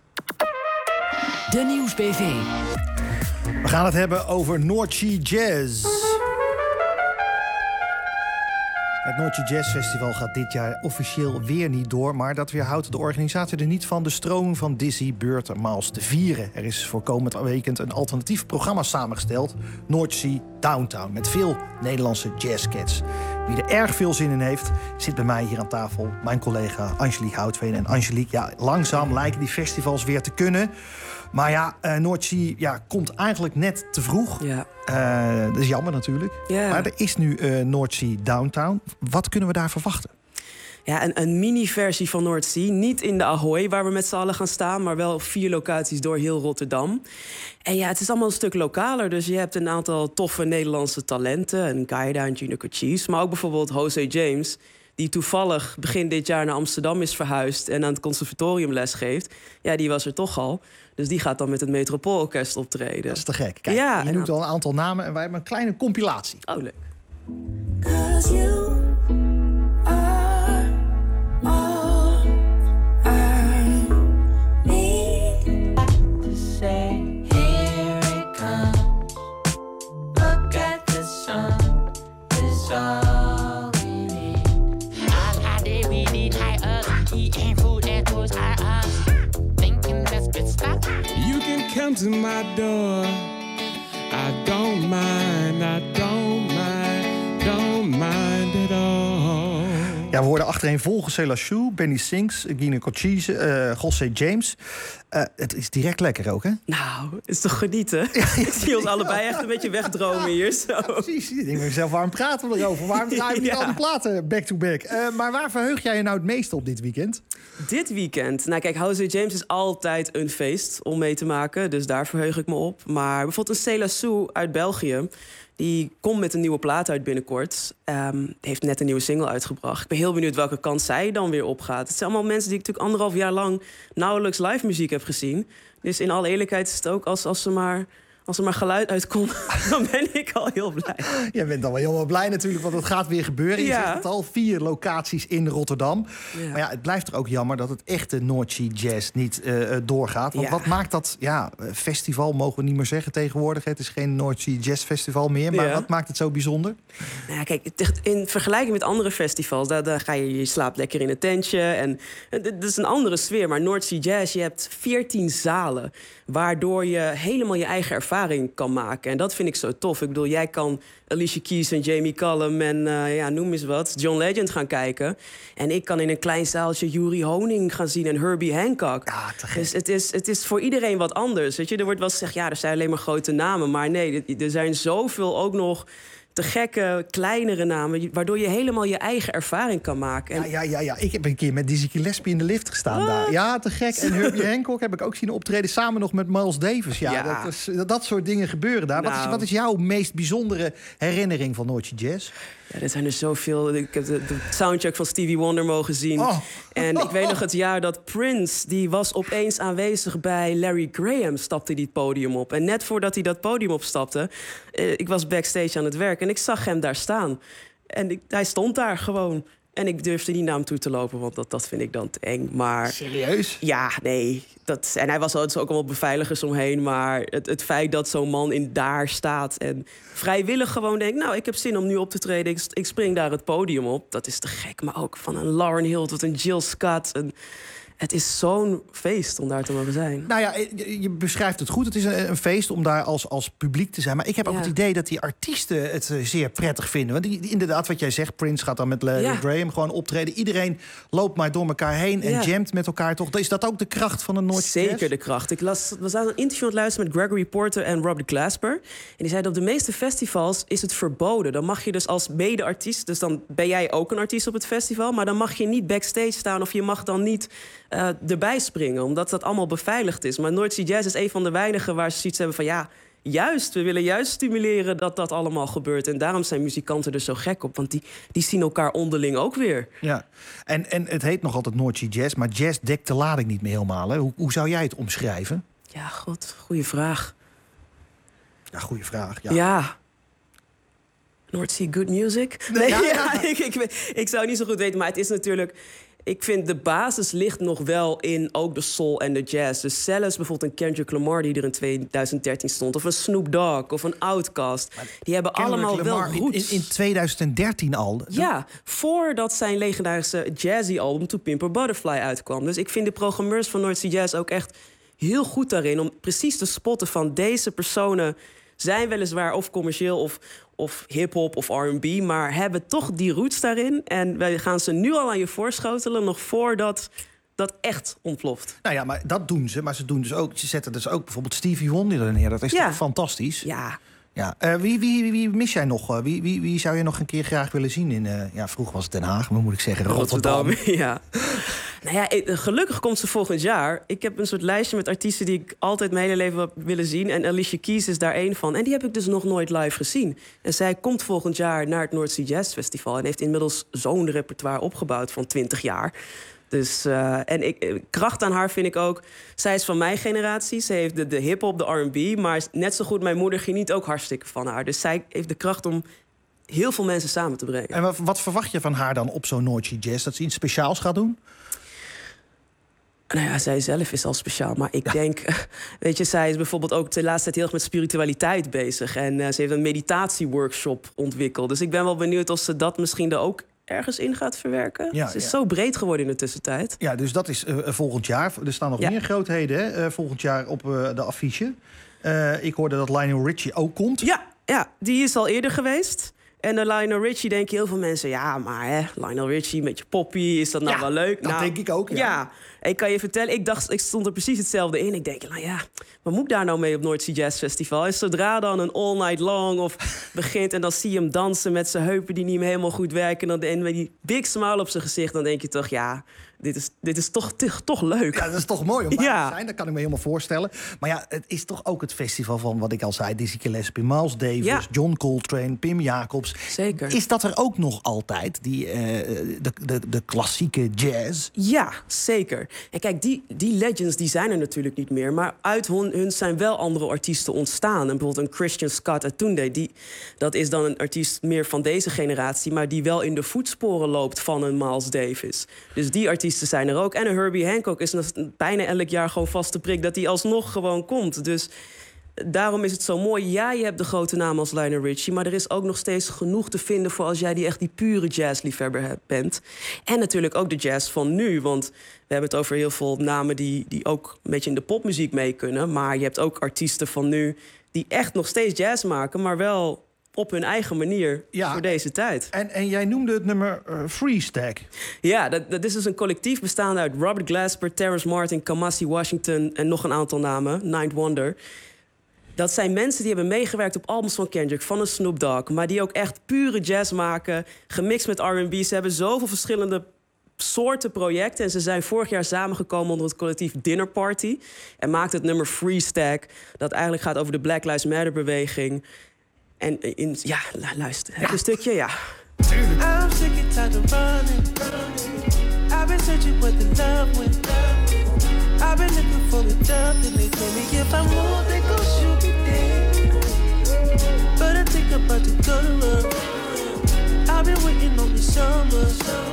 De Nieuwsbv.
We gaan het hebben over Noordzee Jazz. Het Noordzee Jazz Festival gaat dit jaar officieel weer niet door, maar dat weerhoudt de organisatie er niet van de stroming van Dizzy Beurtemaals te vieren. Er is voor komend weekend een alternatief programma samengesteld, Noordzee Downtown, met veel Nederlandse jazzcats. Wie er erg veel zin in heeft, zit bij mij hier aan tafel mijn collega Angelique Houtveen. En Angelique, ja, langzaam lijken die festivals weer te kunnen. Maar ja, Noordzee komt eigenlijk net te vroeg. Ja. Dat is jammer natuurlijk. Ja. Maar er is nu Noordzee Downtown. Wat kunnen we daar verwachten?
Ja, een mini-versie van Noordzee. Niet in de Ahoy, waar we met z'n allen gaan staan, maar wel 4 locaties door heel Rotterdam. En ja, het is allemaal een stuk lokaler. Dus je hebt een aantal toffe Nederlandse talenten. Een Kaida en Junior Cochise. Maar ook bijvoorbeeld Jose James, die toevallig begin dit jaar naar Amsterdam is verhuisd en aan het conservatorium les geeft. Ja, die was er toch al. Dus die gaat dan met het Metropoolorkest optreden.
Dat is te gek. Kijk, ja, je noemt al een aantal namen en wij hebben een kleine compilatie.
Oh, leuk.
'Cause you are all I need to say. Here it comes. Look at the sun. It's all we need. We need eating food and clothes are us. Thinking that's good stuff.
You can come to my door I don't mind at all.
Ja, we hoorden achtereenvolgens Selassie, Benny Sings, Gina Cochise, José James. Het is direct lekker ook, hè?
Nou, is toch genieten? Ik zie ons allebei echt een beetje wegdromen hier. Zo.
Precies, ik denk mezelf, waarom praten we erover? Waarom draaien we niet al die platen back-to-back? Maar waar verheug jij je nou het meest op dit weekend?
Dit weekend? Nou kijk, José James is altijd een feest om mee te maken. Dus daar verheug ik me op. Maar bijvoorbeeld een Selassie uit België... die komt met een nieuwe plaat uit binnenkort. Heeft net een nieuwe single uitgebracht. Ik ben heel benieuwd welke kant zij dan weer opgaat. Het zijn allemaal mensen die ik natuurlijk 1,5 jaar lang... nauwelijks live muziek heb gezien. Dus in alle eerlijkheid is het ook als er maar geluid uitkomt... dan ben ik al heel blij.
Jij bent al wel heel blij natuurlijk, want het gaat weer gebeuren. Je zegt het al, 4 locaties in Rotterdam. Ja. Maar ja, het blijft er ook jammer dat het echte Noordsea Jazz niet doorgaat. Want wat maakt dat festival, mogen we niet meer zeggen tegenwoordig. Het is geen Noordsea Jazz Festival meer. Maar wat maakt het zo bijzonder?
Nou ja, kijk, in vergelijking met andere festivals... daar ga je slaapt lekker in een tentje. En dat is een andere sfeer. Maar Noordsea Jazz, je hebt 14 zalen... waardoor je helemaal je eigen ervaring kan maken. En dat vind ik zo tof. Ik bedoel, jij kan Alicia Keys en Jamie Cullum... en noem eens wat, John Legend gaan kijken. En ik kan in een klein zaaltje Yuri Honing gaan zien... en Herbie Hancock. Ja, dus het is voor iedereen wat anders. Weet je? Er wordt wel gezegd, er zijn alleen maar grote namen. Maar nee, er zijn zoveel ook nog... te gekke, kleinere namen... waardoor je helemaal je eigen ervaring kan maken. En...
Ja. Ik heb een keer met Dizzy Gillespie in de lift gestaan daar. Ja, te gek. En Herbie Hancock heb ik ook zien optreden... samen nog met Miles Davis. Dat soort dingen gebeuren daar. Nou. Wat is jouw meest bijzondere herinnering van Noordsea Jazz?
Ja, er zijn er zoveel. Ik heb de soundcheck van Stevie Wonder mogen zien. Oh. En ik weet nog het jaar dat Prince... die was opeens aanwezig bij Larry Graham... stapte die het podium op. En net voordat hij dat podium opstapte... ik was backstage aan het werk en ik zag hem daar staan. En hij stond daar gewoon... En ik durfde niet naar hem toe te lopen, want dat vind ik dan te eng. Maar,
serieus?
Ja, nee. En hij was ook allemaal beveiligers omheen. Maar het feit dat zo'n man daar staat en vrijwillig gewoon denkt... nou, ik heb zin om nu op te treden, ik spring daar het podium op. Dat is te gek. Maar ook van een Lauryn Hill tot een Jill Scott... Het is zo'n feest om daar te mogen zijn.
Nou ja, je beschrijft het goed. Het is een feest om daar als publiek te zijn. Maar ik heb ook het idee dat die artiesten het zeer prettig vinden. Want inderdaad, wat jij zegt, Prince gaat dan met Larry Graham gewoon optreden. Iedereen loopt maar door elkaar heen en jamt met elkaar toch. Is dat ook de kracht van een Noordsea Jazz?
Zeker de kracht. We zaten een interview aan het luisteren met Gregory Porter en Robert Glasper. En die zeiden op de meeste festivals is het verboden. Dan mag je dus als mede-artiest, dus dan ben jij ook een artiest op het festival... maar dan mag je niet backstage staan of je mag dan niet... erbij springen, omdat dat allemaal beveiligd is. Maar Noordsea Jazz is een van de weinigen waar ze zoiets hebben van... we willen juist stimuleren dat dat allemaal gebeurt. En daarom zijn muzikanten er zo gek op, want die zien elkaar onderling ook weer.
Ja, en het heet nog altijd Noordsea Jazz, maar jazz dekt de lading niet meer helemaal. Hè? Hoe zou jij het omschrijven?
Ja, goeie vraag.
Ja, goeie vraag,
ja. Noordsea good music? Nee, ik zou niet zo goed weten, maar het is natuurlijk... Ik vind de basis ligt nog wel in ook de soul en de jazz. Dus zelfs bijvoorbeeld een Kendrick Lamar die er in 2013 stond... of een Snoop Dogg of een Outkast. Die hebben Kendrick allemaal Lamar wel roots.
In 2013 al?
Ja, voordat zijn legendarische jazzy-album To Pimp a Butterfly uitkwam. Dus ik vind de programmeurs van Noordsea Jazz ook echt heel goed daarin... om precies te spotten van deze personen... zijn weliswaar of commercieel of hip-hop of R&B... maar hebben toch die roots daarin. En wij gaan ze nu al aan je voorschotelen... nog voordat dat echt ontploft.
Nou ja, maar dat doen ze. Maar ze zetten dus ook bijvoorbeeld Stevie Wonder neer. Dat is toch fantastisch?
Ja.
Wie mis jij nog? Wie zou je nog een keer graag willen zien in... vroeger was het Den Haag, maar moet ik zeggen Rotterdam.
Ja. Nou ja, gelukkig komt ze volgend jaar. Ik heb een soort lijstje met artiesten die ik altijd mijn hele leven heb willen zien. En Alicia Keys is daar één van. En die heb ik dus nog nooit live gezien. En zij komt volgend jaar naar het Noordsea Jazz Festival... en heeft inmiddels zo'n repertoire opgebouwd van 20 jaar... Dus, kracht aan haar vind ik ook... Zij is van mijn generatie. Ze heeft de hip-hop, de R&B. Maar net zo goed, mijn moeder geniet ook hartstikke van haar. Dus zij heeft de kracht om heel veel mensen samen te brengen.
En wat verwacht je van haar dan op zo'n Noordsea Jazz? Dat ze iets speciaals gaat doen?
Nou ja, zij zelf is al speciaal. Maar ik denk... Weet je, zij is bijvoorbeeld ook de laatste tijd heel erg met spiritualiteit bezig. En ze heeft een meditatieworkshop ontwikkeld. Dus ik ben wel benieuwd of ze dat misschien er ook... ergens in gaat verwerken. Ze is zo breed geworden in de tussentijd.
Ja, dus dat is volgend jaar. Er staan nog meer grootheden volgend jaar op de affiche. Ik hoorde dat Lionel Richie ook komt.
Ja, die is al eerder geweest. En de Lionel Richie denken heel veel mensen... ja, maar Lionel Richie met je poppy, is dat nou wel leuk?
Dat denk ik ook,
ja. Ik kan je vertellen, ik stond er precies hetzelfde in. Ik denk, nou ja, wat moet ik daar nou mee op North Sea Jazz Festival? En zodra dan een All Night Long of begint... en dan zie je hem dansen met zijn heupen die niet meer helemaal goed werken... en met die big smile op zijn gezicht, dan denk je toch... ja, dit is toch leuk.
Ja, dat is toch mooi om bij te zijn. Dat kan ik me helemaal voorstellen. Maar ja, het is toch ook het festival van, wat ik al zei... Dizzy Gillespie, Miles Davis, John Coltrane, Pim Jacobs.
Zeker.
Is dat er ook nog altijd, de klassieke jazz?
Ja, zeker. En kijk, die legends die zijn er natuurlijk niet meer... maar uit hun zijn wel andere artiesten ontstaan. En bijvoorbeeld een Christian Scott Atunde... dat is dan een artiest meer van deze generatie... maar die wel in de voetsporen loopt van een Miles Davis. Dus die artiesten zijn er ook. En een Herbie Hancock is bijna elk jaar gewoon vaste prik... dat hij alsnog gewoon komt. Dus daarom is het zo mooi. Ja, je hebt de grote namen als Lionel Richie... maar er is ook nog steeds genoeg te vinden... voor als jij die pure jazzliefhebber bent. En natuurlijk ook de jazz van nu. Want we hebben het over heel veel namen... die ook een beetje in de popmuziek mee kunnen. Maar je hebt ook artiesten van nu... die echt nog steeds jazz maken... maar wel op hun eigen manier voor deze tijd.
En jij noemde het nummer Freestack.
Ja, dat is dus een collectief bestaande uit Robert Glasper... Terrence Martin, Kamasi Washington en nog een aantal namen. Ninth Wonder. Dat zijn mensen die hebben meegewerkt op albums van Kendrick... van een Snoop Dogg, maar die ook echt pure jazz maken... gemixt met R&B. Ze hebben zoveel verschillende soorten projecten... en ze zijn vorig jaar samengekomen onder het collectief Dinner Party... en maakten het nummer Freestack... dat eigenlijk gaat over de Black Lives Matter-beweging... En luister. Heb je een stukje? Ja.
I'm sick and tired of running. I've been searching where the love went. I've been looking for the dove, and they told me if I move, they gon' shoot me dead. But I think I'm about to go to work. I've been waiting on the summer.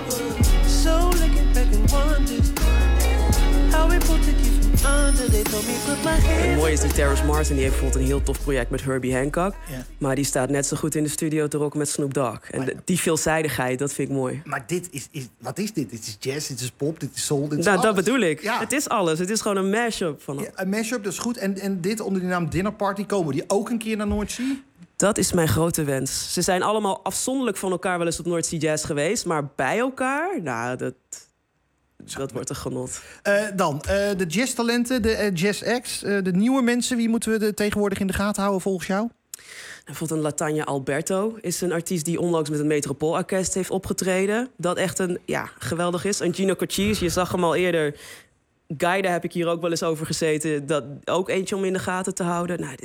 So looking back and wonder how we put the gift from under. They told me put my hands.
Het mooie is die Terrence Martin, die heeft bijvoorbeeld een heel tof project met Herbie Hancock.
Ja.
Maar die staat net zo goed in de studio te rocken met Snoop Dogg. En die veelzijdigheid, dat vind ik mooi.
Maar dit is wat is dit? Dit is jazz, dit is pop, dit is soul, dit is
Nou,
alles.
dat bedoel ik.
Ja.
Het is alles. Het is gewoon een mashup van.
Ja, een mashup, dat is goed. En dit onder die naam Dinner Party, komen die ook een keer naar North Sea?
Dat is mijn grote wens. Ze zijn allemaal afzonderlijk van elkaar wel eens op North Sea Jazz geweest. Maar bij elkaar, nou, dat wordt een genot.
Dan, de jazztalenten, de jazz acts, de nieuwe mensen. Wie moeten we tegenwoordig in de gaten houden volgens jou?
Bijvoorbeeld een Latanya Alberto is een artiest die onlangs met het Metropoolorkest heeft opgetreden. Dat echt geweldig is. En Gino Cochise, je zag hem al eerder. Guy, daar heb ik hier ook wel eens over gezeten. Dat ook eentje om in de gaten te houden. Nou,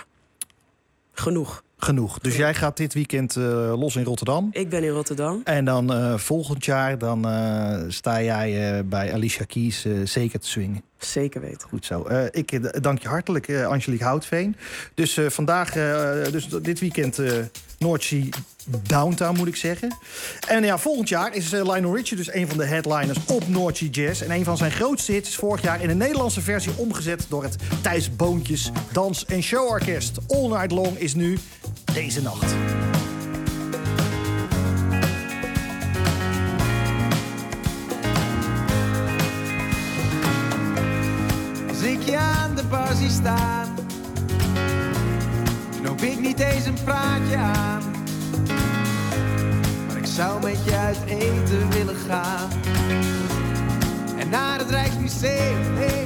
genoeg. Dus jij gaat dit weekend los in Rotterdam? Ik ben in Rotterdam. En dan volgend jaar sta jij bij Alicia Keys zeker te swingen. Zeker weten. Goed zo. Ik dank je hartelijk, Angelique Houtveen. Dus vandaag, dus dit weekend North Sea Downtown, moet ik zeggen. En ja, volgend jaar is Lionel Richie dus een van de headliners op North Sea Jazz. En een van zijn grootste hits is vorig jaar in een Nederlandse versie omgezet door het Thijs Boontjes Dans- en Showorkest. All Night Long is nu Deze Nacht.
Als ik je aan de bar zie staan, knoop ik niet eens een praatje aan. Maar ik zou met je uit eten willen gaan. En naar het Rijksmuseum.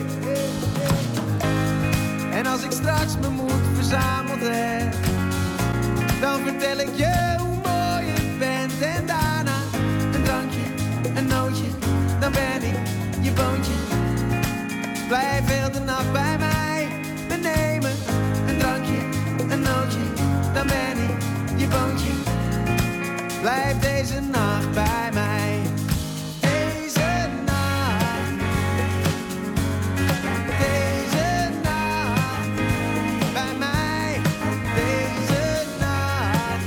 En als ik straks mijn moed verzameld heb, dan vertel ik je hoe mooi ik ben. En daarna een drankje, een nootje, dan ben ik je boontje. Blijf heel de nacht bij mij. We nemen een drankje, een nootje, dan ben ik je boontje. Blijf deze nacht bij mij. Deze nacht. Deze nacht. Bij mij. Deze nacht.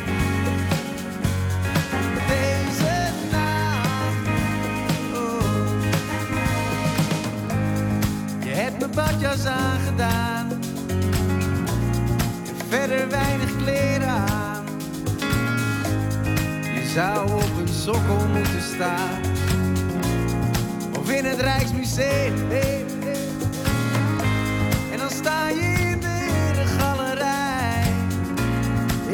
Deze nacht. Oh. Je hebt mijn badjas aangedaan. En verder weinig kleren aan. Je zou op een sokkel moeten staan. Of in het Rijksmuseum. En dan sta je in de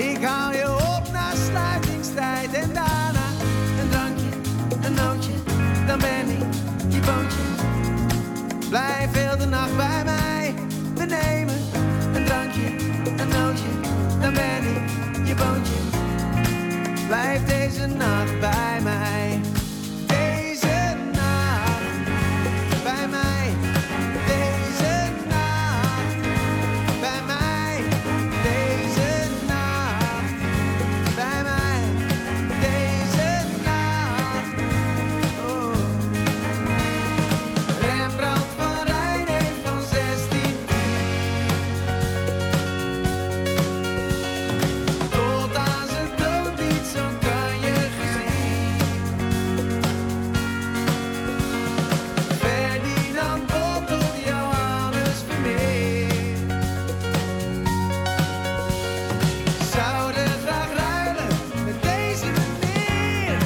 Ik hou je op na sluitingstijd en daarna een drankje, een nootje, dan ben ik je boontje. Blijf heel de nacht bij mij, we nemen een drankje, een nootje, dan ben ik je boontje. Blijf deze nacht bij mij, deze nacht bij mij, deze nacht bij mij, deze nacht bij mij, deze nacht. Oh. Rembrandt van Rijn heeft van 16 tot aan zijn dood niet zo'n kanje gezien. Ferdinand Bottel, Johannes Vermeer zouden graag ruilen met deze meneer.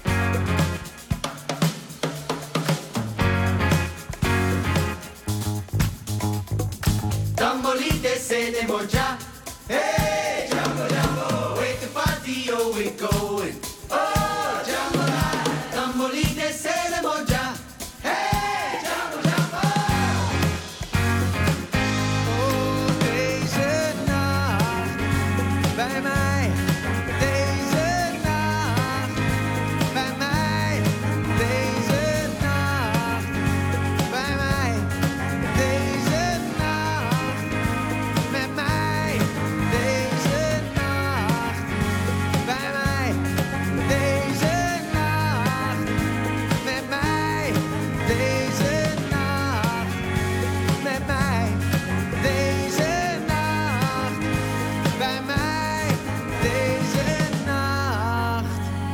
Tambolite se de moja, hey, jambo jambo, wake the party, oh we going, oh jambola, tambolite se de moja, hey, jambo jambo. Oh, deze nacht bij mij, deze nacht bij mij, deze nacht bij mij, deze nacht met mij, deze nacht bij mij, deze nacht met mij, deze nacht met mij, deze nacht bij mij, deze nacht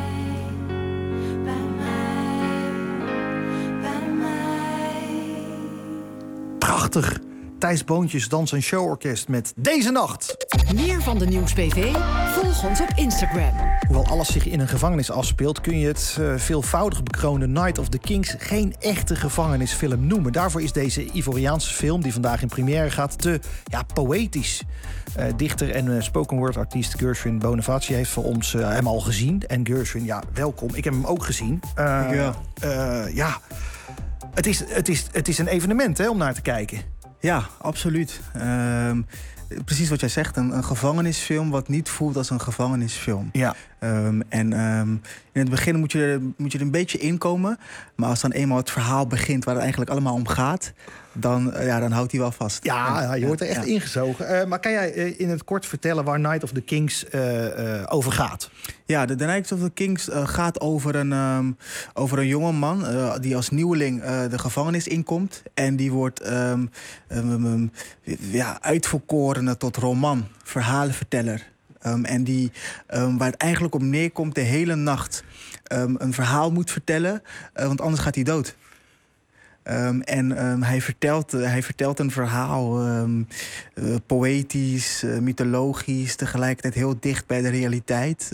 bij mij.
Prachtig. Thijs Boontjes Dans- en Showorkest met Deze Nacht.
Meer van de Nieuws-PV? Volg ons op Instagram.
Hoewel alles zich in een gevangenis afspeelt, kun je het veelvoudig bekroonde Night of the Kings geen echte gevangenisfilm noemen. Daarvoor is deze Ivoriaanse film, die vandaag in première gaat, te poëtisch. Dichter en spoken word artiest Gershwin Bonavati heeft voor ons hem al gezien. En Gershwin, ja, welkom. Ik heb hem ook gezien. Ja, het is een evenement, hè, om naar te kijken.
Ja, absoluut. Precies wat jij zegt, een gevangenisfilm wat niet voelt als een gevangenisfilm.
Ja.
In het begin moet je er een beetje inkomen. Maar als dan eenmaal het verhaal begint waar het eigenlijk allemaal om gaat, dan houdt hij wel vast.
Ja, je wordt er echt ingezogen. Maar kan jij in het kort vertellen waar Night of the Kings over gaat?
Ja, de Night of the Kings gaat over een jonge man die als nieuweling de gevangenis inkomt. En die wordt uitverkoren tot roman, verhalenverteller. En die, waar het eigenlijk op neerkomt, de hele nacht een verhaal moet vertellen, want anders gaat hij dood. Hij vertelt een verhaal, poëtisch, mythologisch, tegelijkertijd heel dicht bij de realiteit.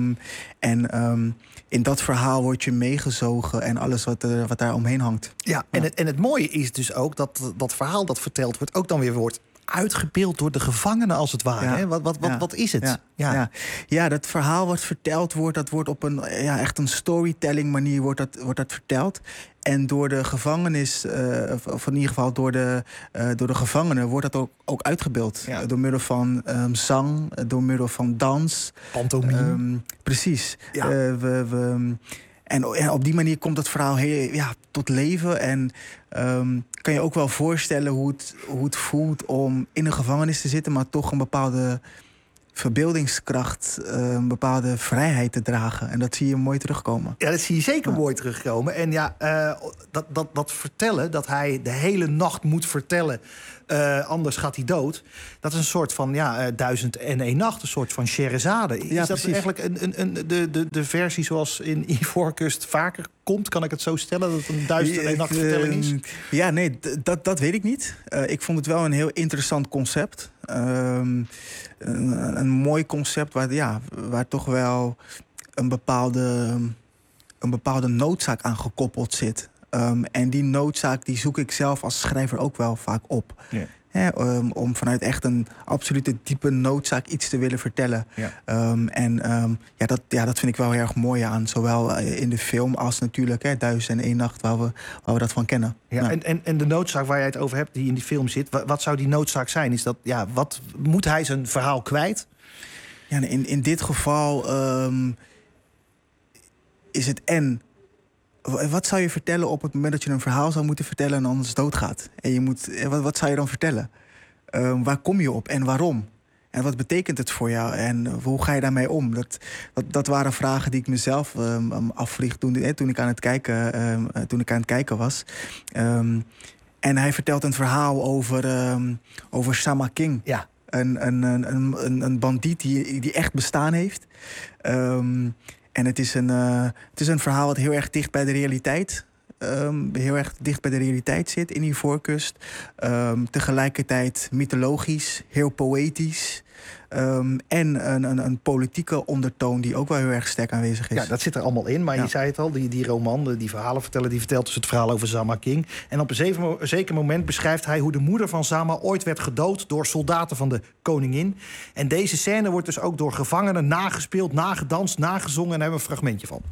In dat verhaal word je meegezogen en alles wat daar omheen hangt.
Ja, en het mooie is dus ook dat verhaal dat verteld wordt ook dan weer wordt uitgebeeld door de gevangenen, als het ware.
Ja.
Hè? Wat is het?
Ja, dat verhaal wat verteld wordt, dat wordt op een echt een storytelling manier wordt dat verteld. En door de gevangenis, of in ieder geval door de gevangenen, wordt dat ook uitgebeeld. Ja. Door middel van zang, door middel van dans.
Pantomime.
Precies. Ja. En op die manier komt het verhaal tot leven. En kan je ook wel voorstellen hoe het voelt om in een gevangenis te zitten, maar toch een bepaalde verbeeldingskracht, een bepaalde vrijheid te dragen. En dat zie je mooi terugkomen.
Ja, dat zie je zeker mooi terugkomen. En dat vertellen, dat hij de hele nacht moet vertellen, anders gaat hij dood. Dat is een soort van 1001 nacht, een soort van Sherazade. Is dat
precies.
eigenlijk de versie zoals in Ivoorkust vaker komt? Kan ik het zo stellen, dat het een 1001 nacht vertelling is?
Ja, nee, dat weet ik niet. Ik vond het wel een heel interessant concept. Een mooi concept waar toch wel een bepaalde noodzaak aan gekoppeld zit. En die noodzaak die zoek ik zelf als schrijver ook wel vaak op.
Ja.
Om vanuit echt een absolute diepe noodzaak iets te willen vertellen. Ja. Dat vind ik wel heel erg mooi aan. Zowel in de film als natuurlijk 1001 Nacht, waar we dat van kennen.
Ja. En de noodzaak waar jij het over hebt, die in die film zit, wat zou die noodzaak zijn? Is dat, wat moet hij zijn verhaal kwijt?
Ja, in dit geval is het wat zou je vertellen op het moment dat je een verhaal zou moeten vertellen en anders doodgaat? En wat zou je dan vertellen? Waar kom je op en waarom? En wat betekent het voor jou? En hoe ga je daarmee om? Dat waren vragen die ik mezelf afvroeg toen ik aan het kijken was. En hij vertelt een verhaal over Sama King.
Ja.
Een bandiet die echt bestaan heeft. En het is een verhaal dat heel erg dicht bij de realiteit zit in Ivoorkust. Tegelijkertijd mythologisch, heel poëtisch. En een politieke ondertoon die ook wel heel erg sterk aanwezig is.
Ja, dat zit er allemaal in. Maar je zei het al, die roman, die verhalenverteller, die vertelt dus het verhaal over Sama King. En op een zeker moment beschrijft hij hoe de moeder van Sama ooit werd gedood door soldaten van de koningin. En deze scène wordt dus ook door gevangenen nagespeeld, nagedanst, nagezongen. En daar hebben we een fragmentje van.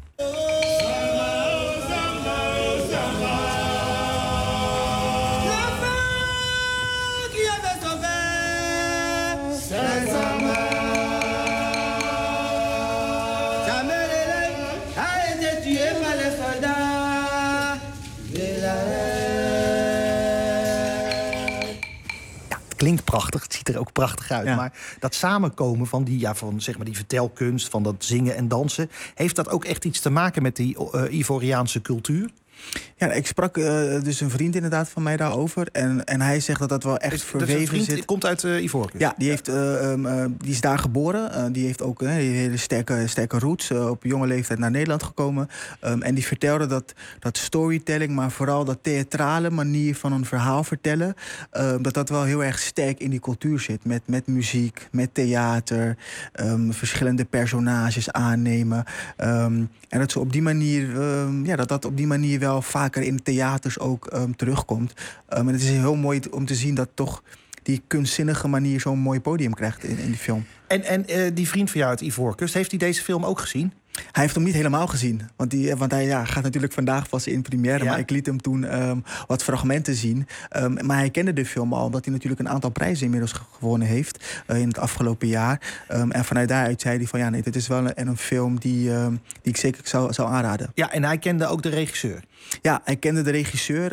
Klinkt prachtig, het ziet er ook prachtig uit. Ja. Maar dat samenkomen van die vertelkunst, van dat zingen en dansen, heeft dat ook echt iets te maken met die Ivoriaanse cultuur?
Ja, ik sprak dus een vriend inderdaad van mij daarover. En hij zegt dat dat wel echt verweven zit.
Het komt uit Ivoorkust?
Ja, die is daar geboren. Die heeft ook hele sterke roots. Op jonge leeftijd naar Nederland gekomen. En die vertelde dat storytelling, maar vooral dat theatrale manier van een verhaal vertellen, dat wel heel erg sterk in die cultuur zit. Met muziek, met theater, verschillende personages aannemen. En dat ze op die manier, dat op die manier wel vaker in theaters ook terugkomt. En het is heel mooi om te zien dat toch die kunstzinnige manier zo'n mooi podium krijgt in die film.
En die vriend van jou uit Ivoorkust, heeft hij deze film ook gezien?
Hij heeft hem niet helemaal gezien. Want hij gaat natuurlijk vandaag pas in première. Ja. Maar ik liet hem toen wat fragmenten zien. Maar hij kende de film al, omdat hij natuurlijk een aantal prijzen inmiddels gewonnen heeft in het afgelopen jaar. En vanuit daaruit zei hij van dit is wel een film die ik zeker zou aanraden.
Ja, en hij kende ook de regisseur.
Ja, hij kende de regisseur.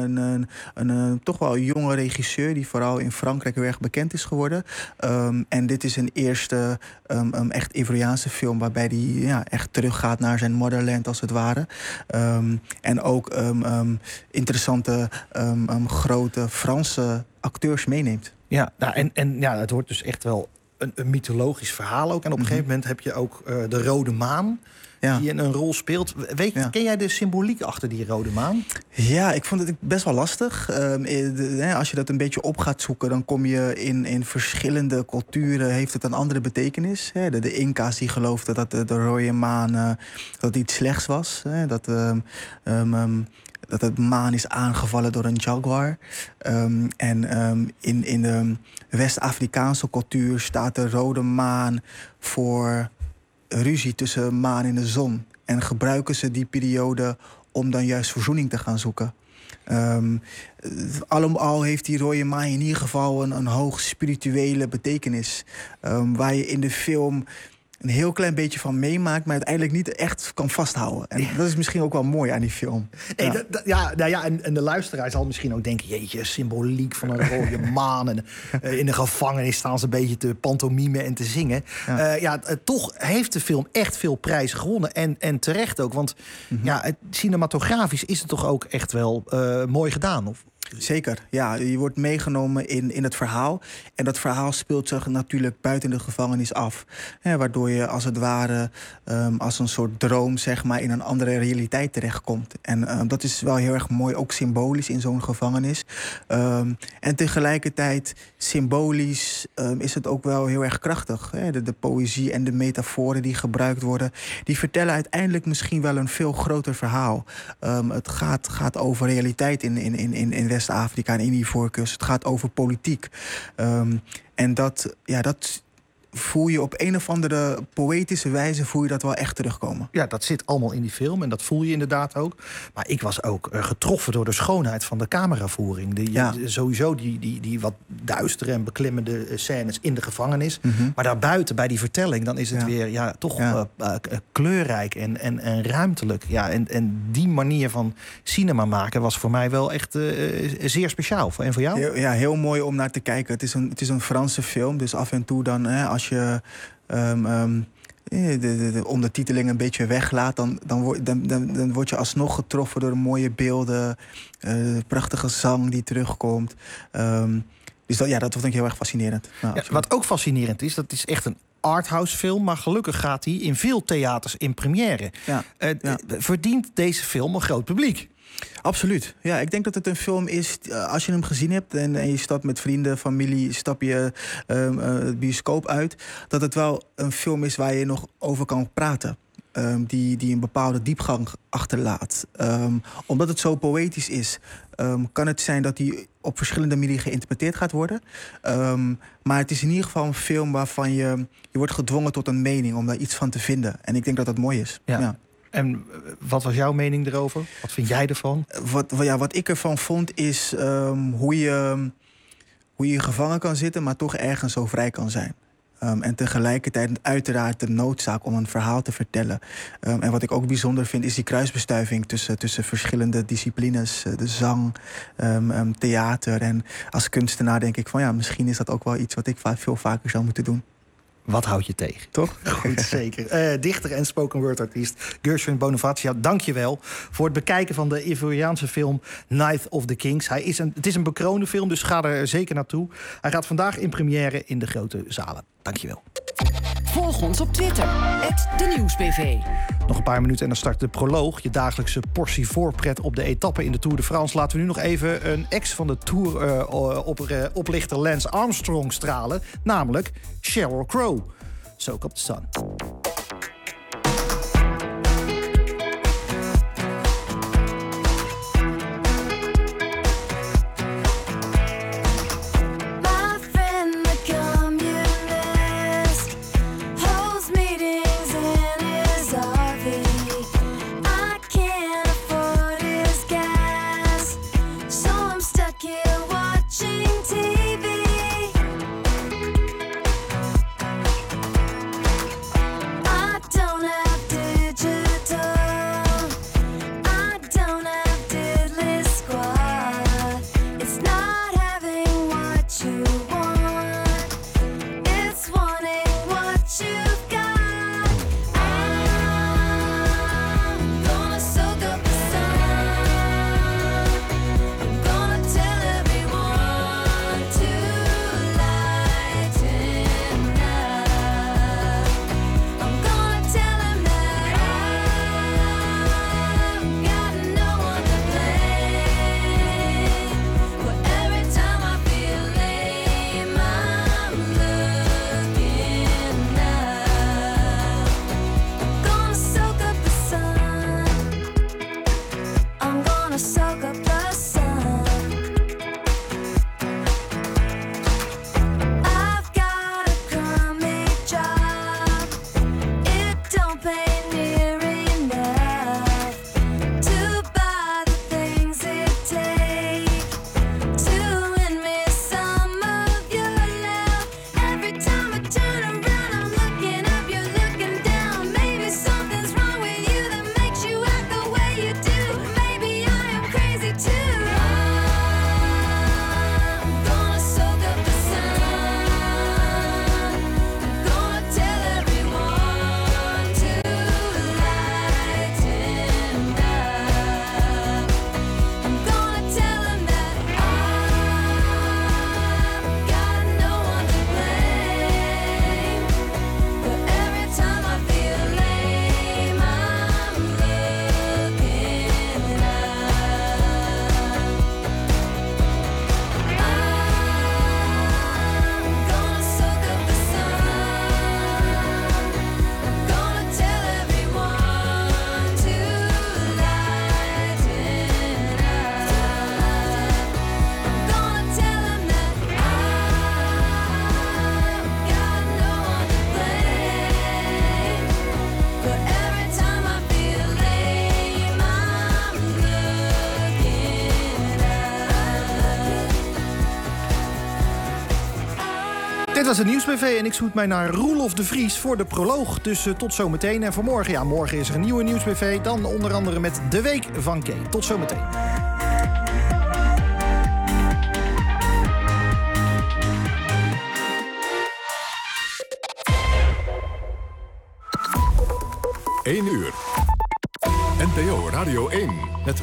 Een toch wel jonge regisseur die vooral in Frankrijk heel erg bekend is geworden. En dit is een eerste echt Ivoriaanse film waarbij hij echt teruggaat naar zijn motherland als het ware. En ook interessante grote Franse acteurs meeneemt.
Ja, het wordt dus echt wel een mythologisch verhaal ook. En op een gegeven moment heb je ook de Rode Maan. Ja. Die een rol speelt. Ken jij de symboliek achter die Rode Maan?
Ja, ik vond het best wel lastig. Als je dat een beetje op gaat zoeken, dan kom je in verschillende culturen, heeft het een andere betekenis. De Inca's die geloofden dat de Rode Maan dat iets slechts was. Dat de maan is aangevallen door een jaguar. In de West-Afrikaanse cultuur staat de Rode Maan voor ruzie tussen maan en de zon. En gebruiken ze die periode om dan juist verzoening te gaan zoeken. Allemaal heeft die Rode Maan in ieder geval een hoog spirituele betekenis. Waar je in de film een heel klein beetje van meemaakt, maar uiteindelijk niet echt kan vasthouden. En dat is misschien ook wel mooi aan die film.
En de luisteraar zal misschien ook denken, jeetje, symboliek van een rode maan. En in de gevangenis staan ze een beetje te pantomimen en te zingen. Toch heeft de film echt veel prijzen gewonnen. En terecht ook, want cinematografisch is het toch ook echt wel mooi gedaan, of?
Zeker, ja. Je wordt meegenomen in het verhaal. En dat verhaal speelt zich natuurlijk buiten de gevangenis af. Waardoor je als het ware als een soort droom, zeg maar, in een andere realiteit terechtkomt. En dat is wel heel erg mooi, ook symbolisch in zo'n gevangenis. En tegelijkertijd symbolisch is het ook wel heel erg krachtig. De poëzie en de metaforen die gebruikt worden, die vertellen uiteindelijk misschien wel een veel groter verhaal. Het gaat over realiteit in West-Afrika en Ivoorkust. Het gaat over politiek. En dat voel je op een of andere poëtische wijze voel je dat wel echt terugkomen.
Ja, dat zit allemaal in die film en dat voel je inderdaad ook. Maar ik was ook getroffen door de schoonheid van de cameravoering. Sowieso die wat duistere en beklemmende scènes in de gevangenis.
Mm-hmm.
Maar daarbuiten, bij die vertelling, dan is het weer toch kleurrijk en ruimtelijk. Ja, en die manier van cinema maken was voor mij wel echt zeer speciaal. En voor jou?
Heel mooi om naar te kijken. Het is een Franse film, dus af en toe dan, als je de ondertiteling een beetje weglaat, dan word je alsnog getroffen door de mooie beelden, prachtige zang die terugkomt. Dus dat vond ik heel erg fascinerend.
Wat ook fascinerend is, dat is echt een arthouse film, maar gelukkig gaat hij in veel theaters in première. Verdient deze film een groot publiek?
Absoluut. Ja, ik denk dat het een film is, als je hem gezien hebt en je stapt met vrienden, familie, stap je het bioscoop uit, dat het wel een film is waar je nog over kan praten. Die een bepaalde diepgang achterlaat. Omdat het zo poëtisch is, kan het zijn dat die op verschillende manieren geïnterpreteerd gaat worden. Maar het is in ieder geval een film waarvan je wordt gedwongen tot een mening, om daar iets van te vinden. En ik denk dat dat mooi is. Ja.
En wat was jouw mening erover? Wat vind jij ervan?
Wat ik ervan vond is hoe je gevangen kan zitten, maar toch ergens zo vrij kan zijn. En tegelijkertijd uiteraard de noodzaak om een verhaal te vertellen. En wat ik ook bijzonder vind is die kruisbestuiving tussen verschillende disciplines. De zang, theater. En als kunstenaar denk ik van misschien is dat ook wel iets wat ik veel vaker zou moeten doen.
Wat houd je tegen?
Toch?
Goed, zeker. Dichter en spoken word artiest Gershwin Bonavati, dank je wel voor het bekijken van de Ivoriaanse film Night of the Kings. Het is een bekroonde film, dus ga er zeker naartoe. Hij gaat vandaag in première in de grote zalen. Dank je wel.
Volg ons op Twitter, @denieuwsbv.
Nog een paar minuten en dan start de proloog. Je dagelijkse portie voorpret op de etappe in de Tour de France. Laten we nu nog even een ex van de Tour oplichter Lance Armstrong stralen. Namelijk Sheryl Crow. Soak up the sun. was het Nieuwsbv en ik zoek mij naar Roelof de Vries voor de proloog. Dus tot zometeen. En vanmorgen, morgen is er een nieuwe Nieuwsbv. Dan onder andere met De Week van Kay. Tot zometeen.
Uur. NPO Radio 1 met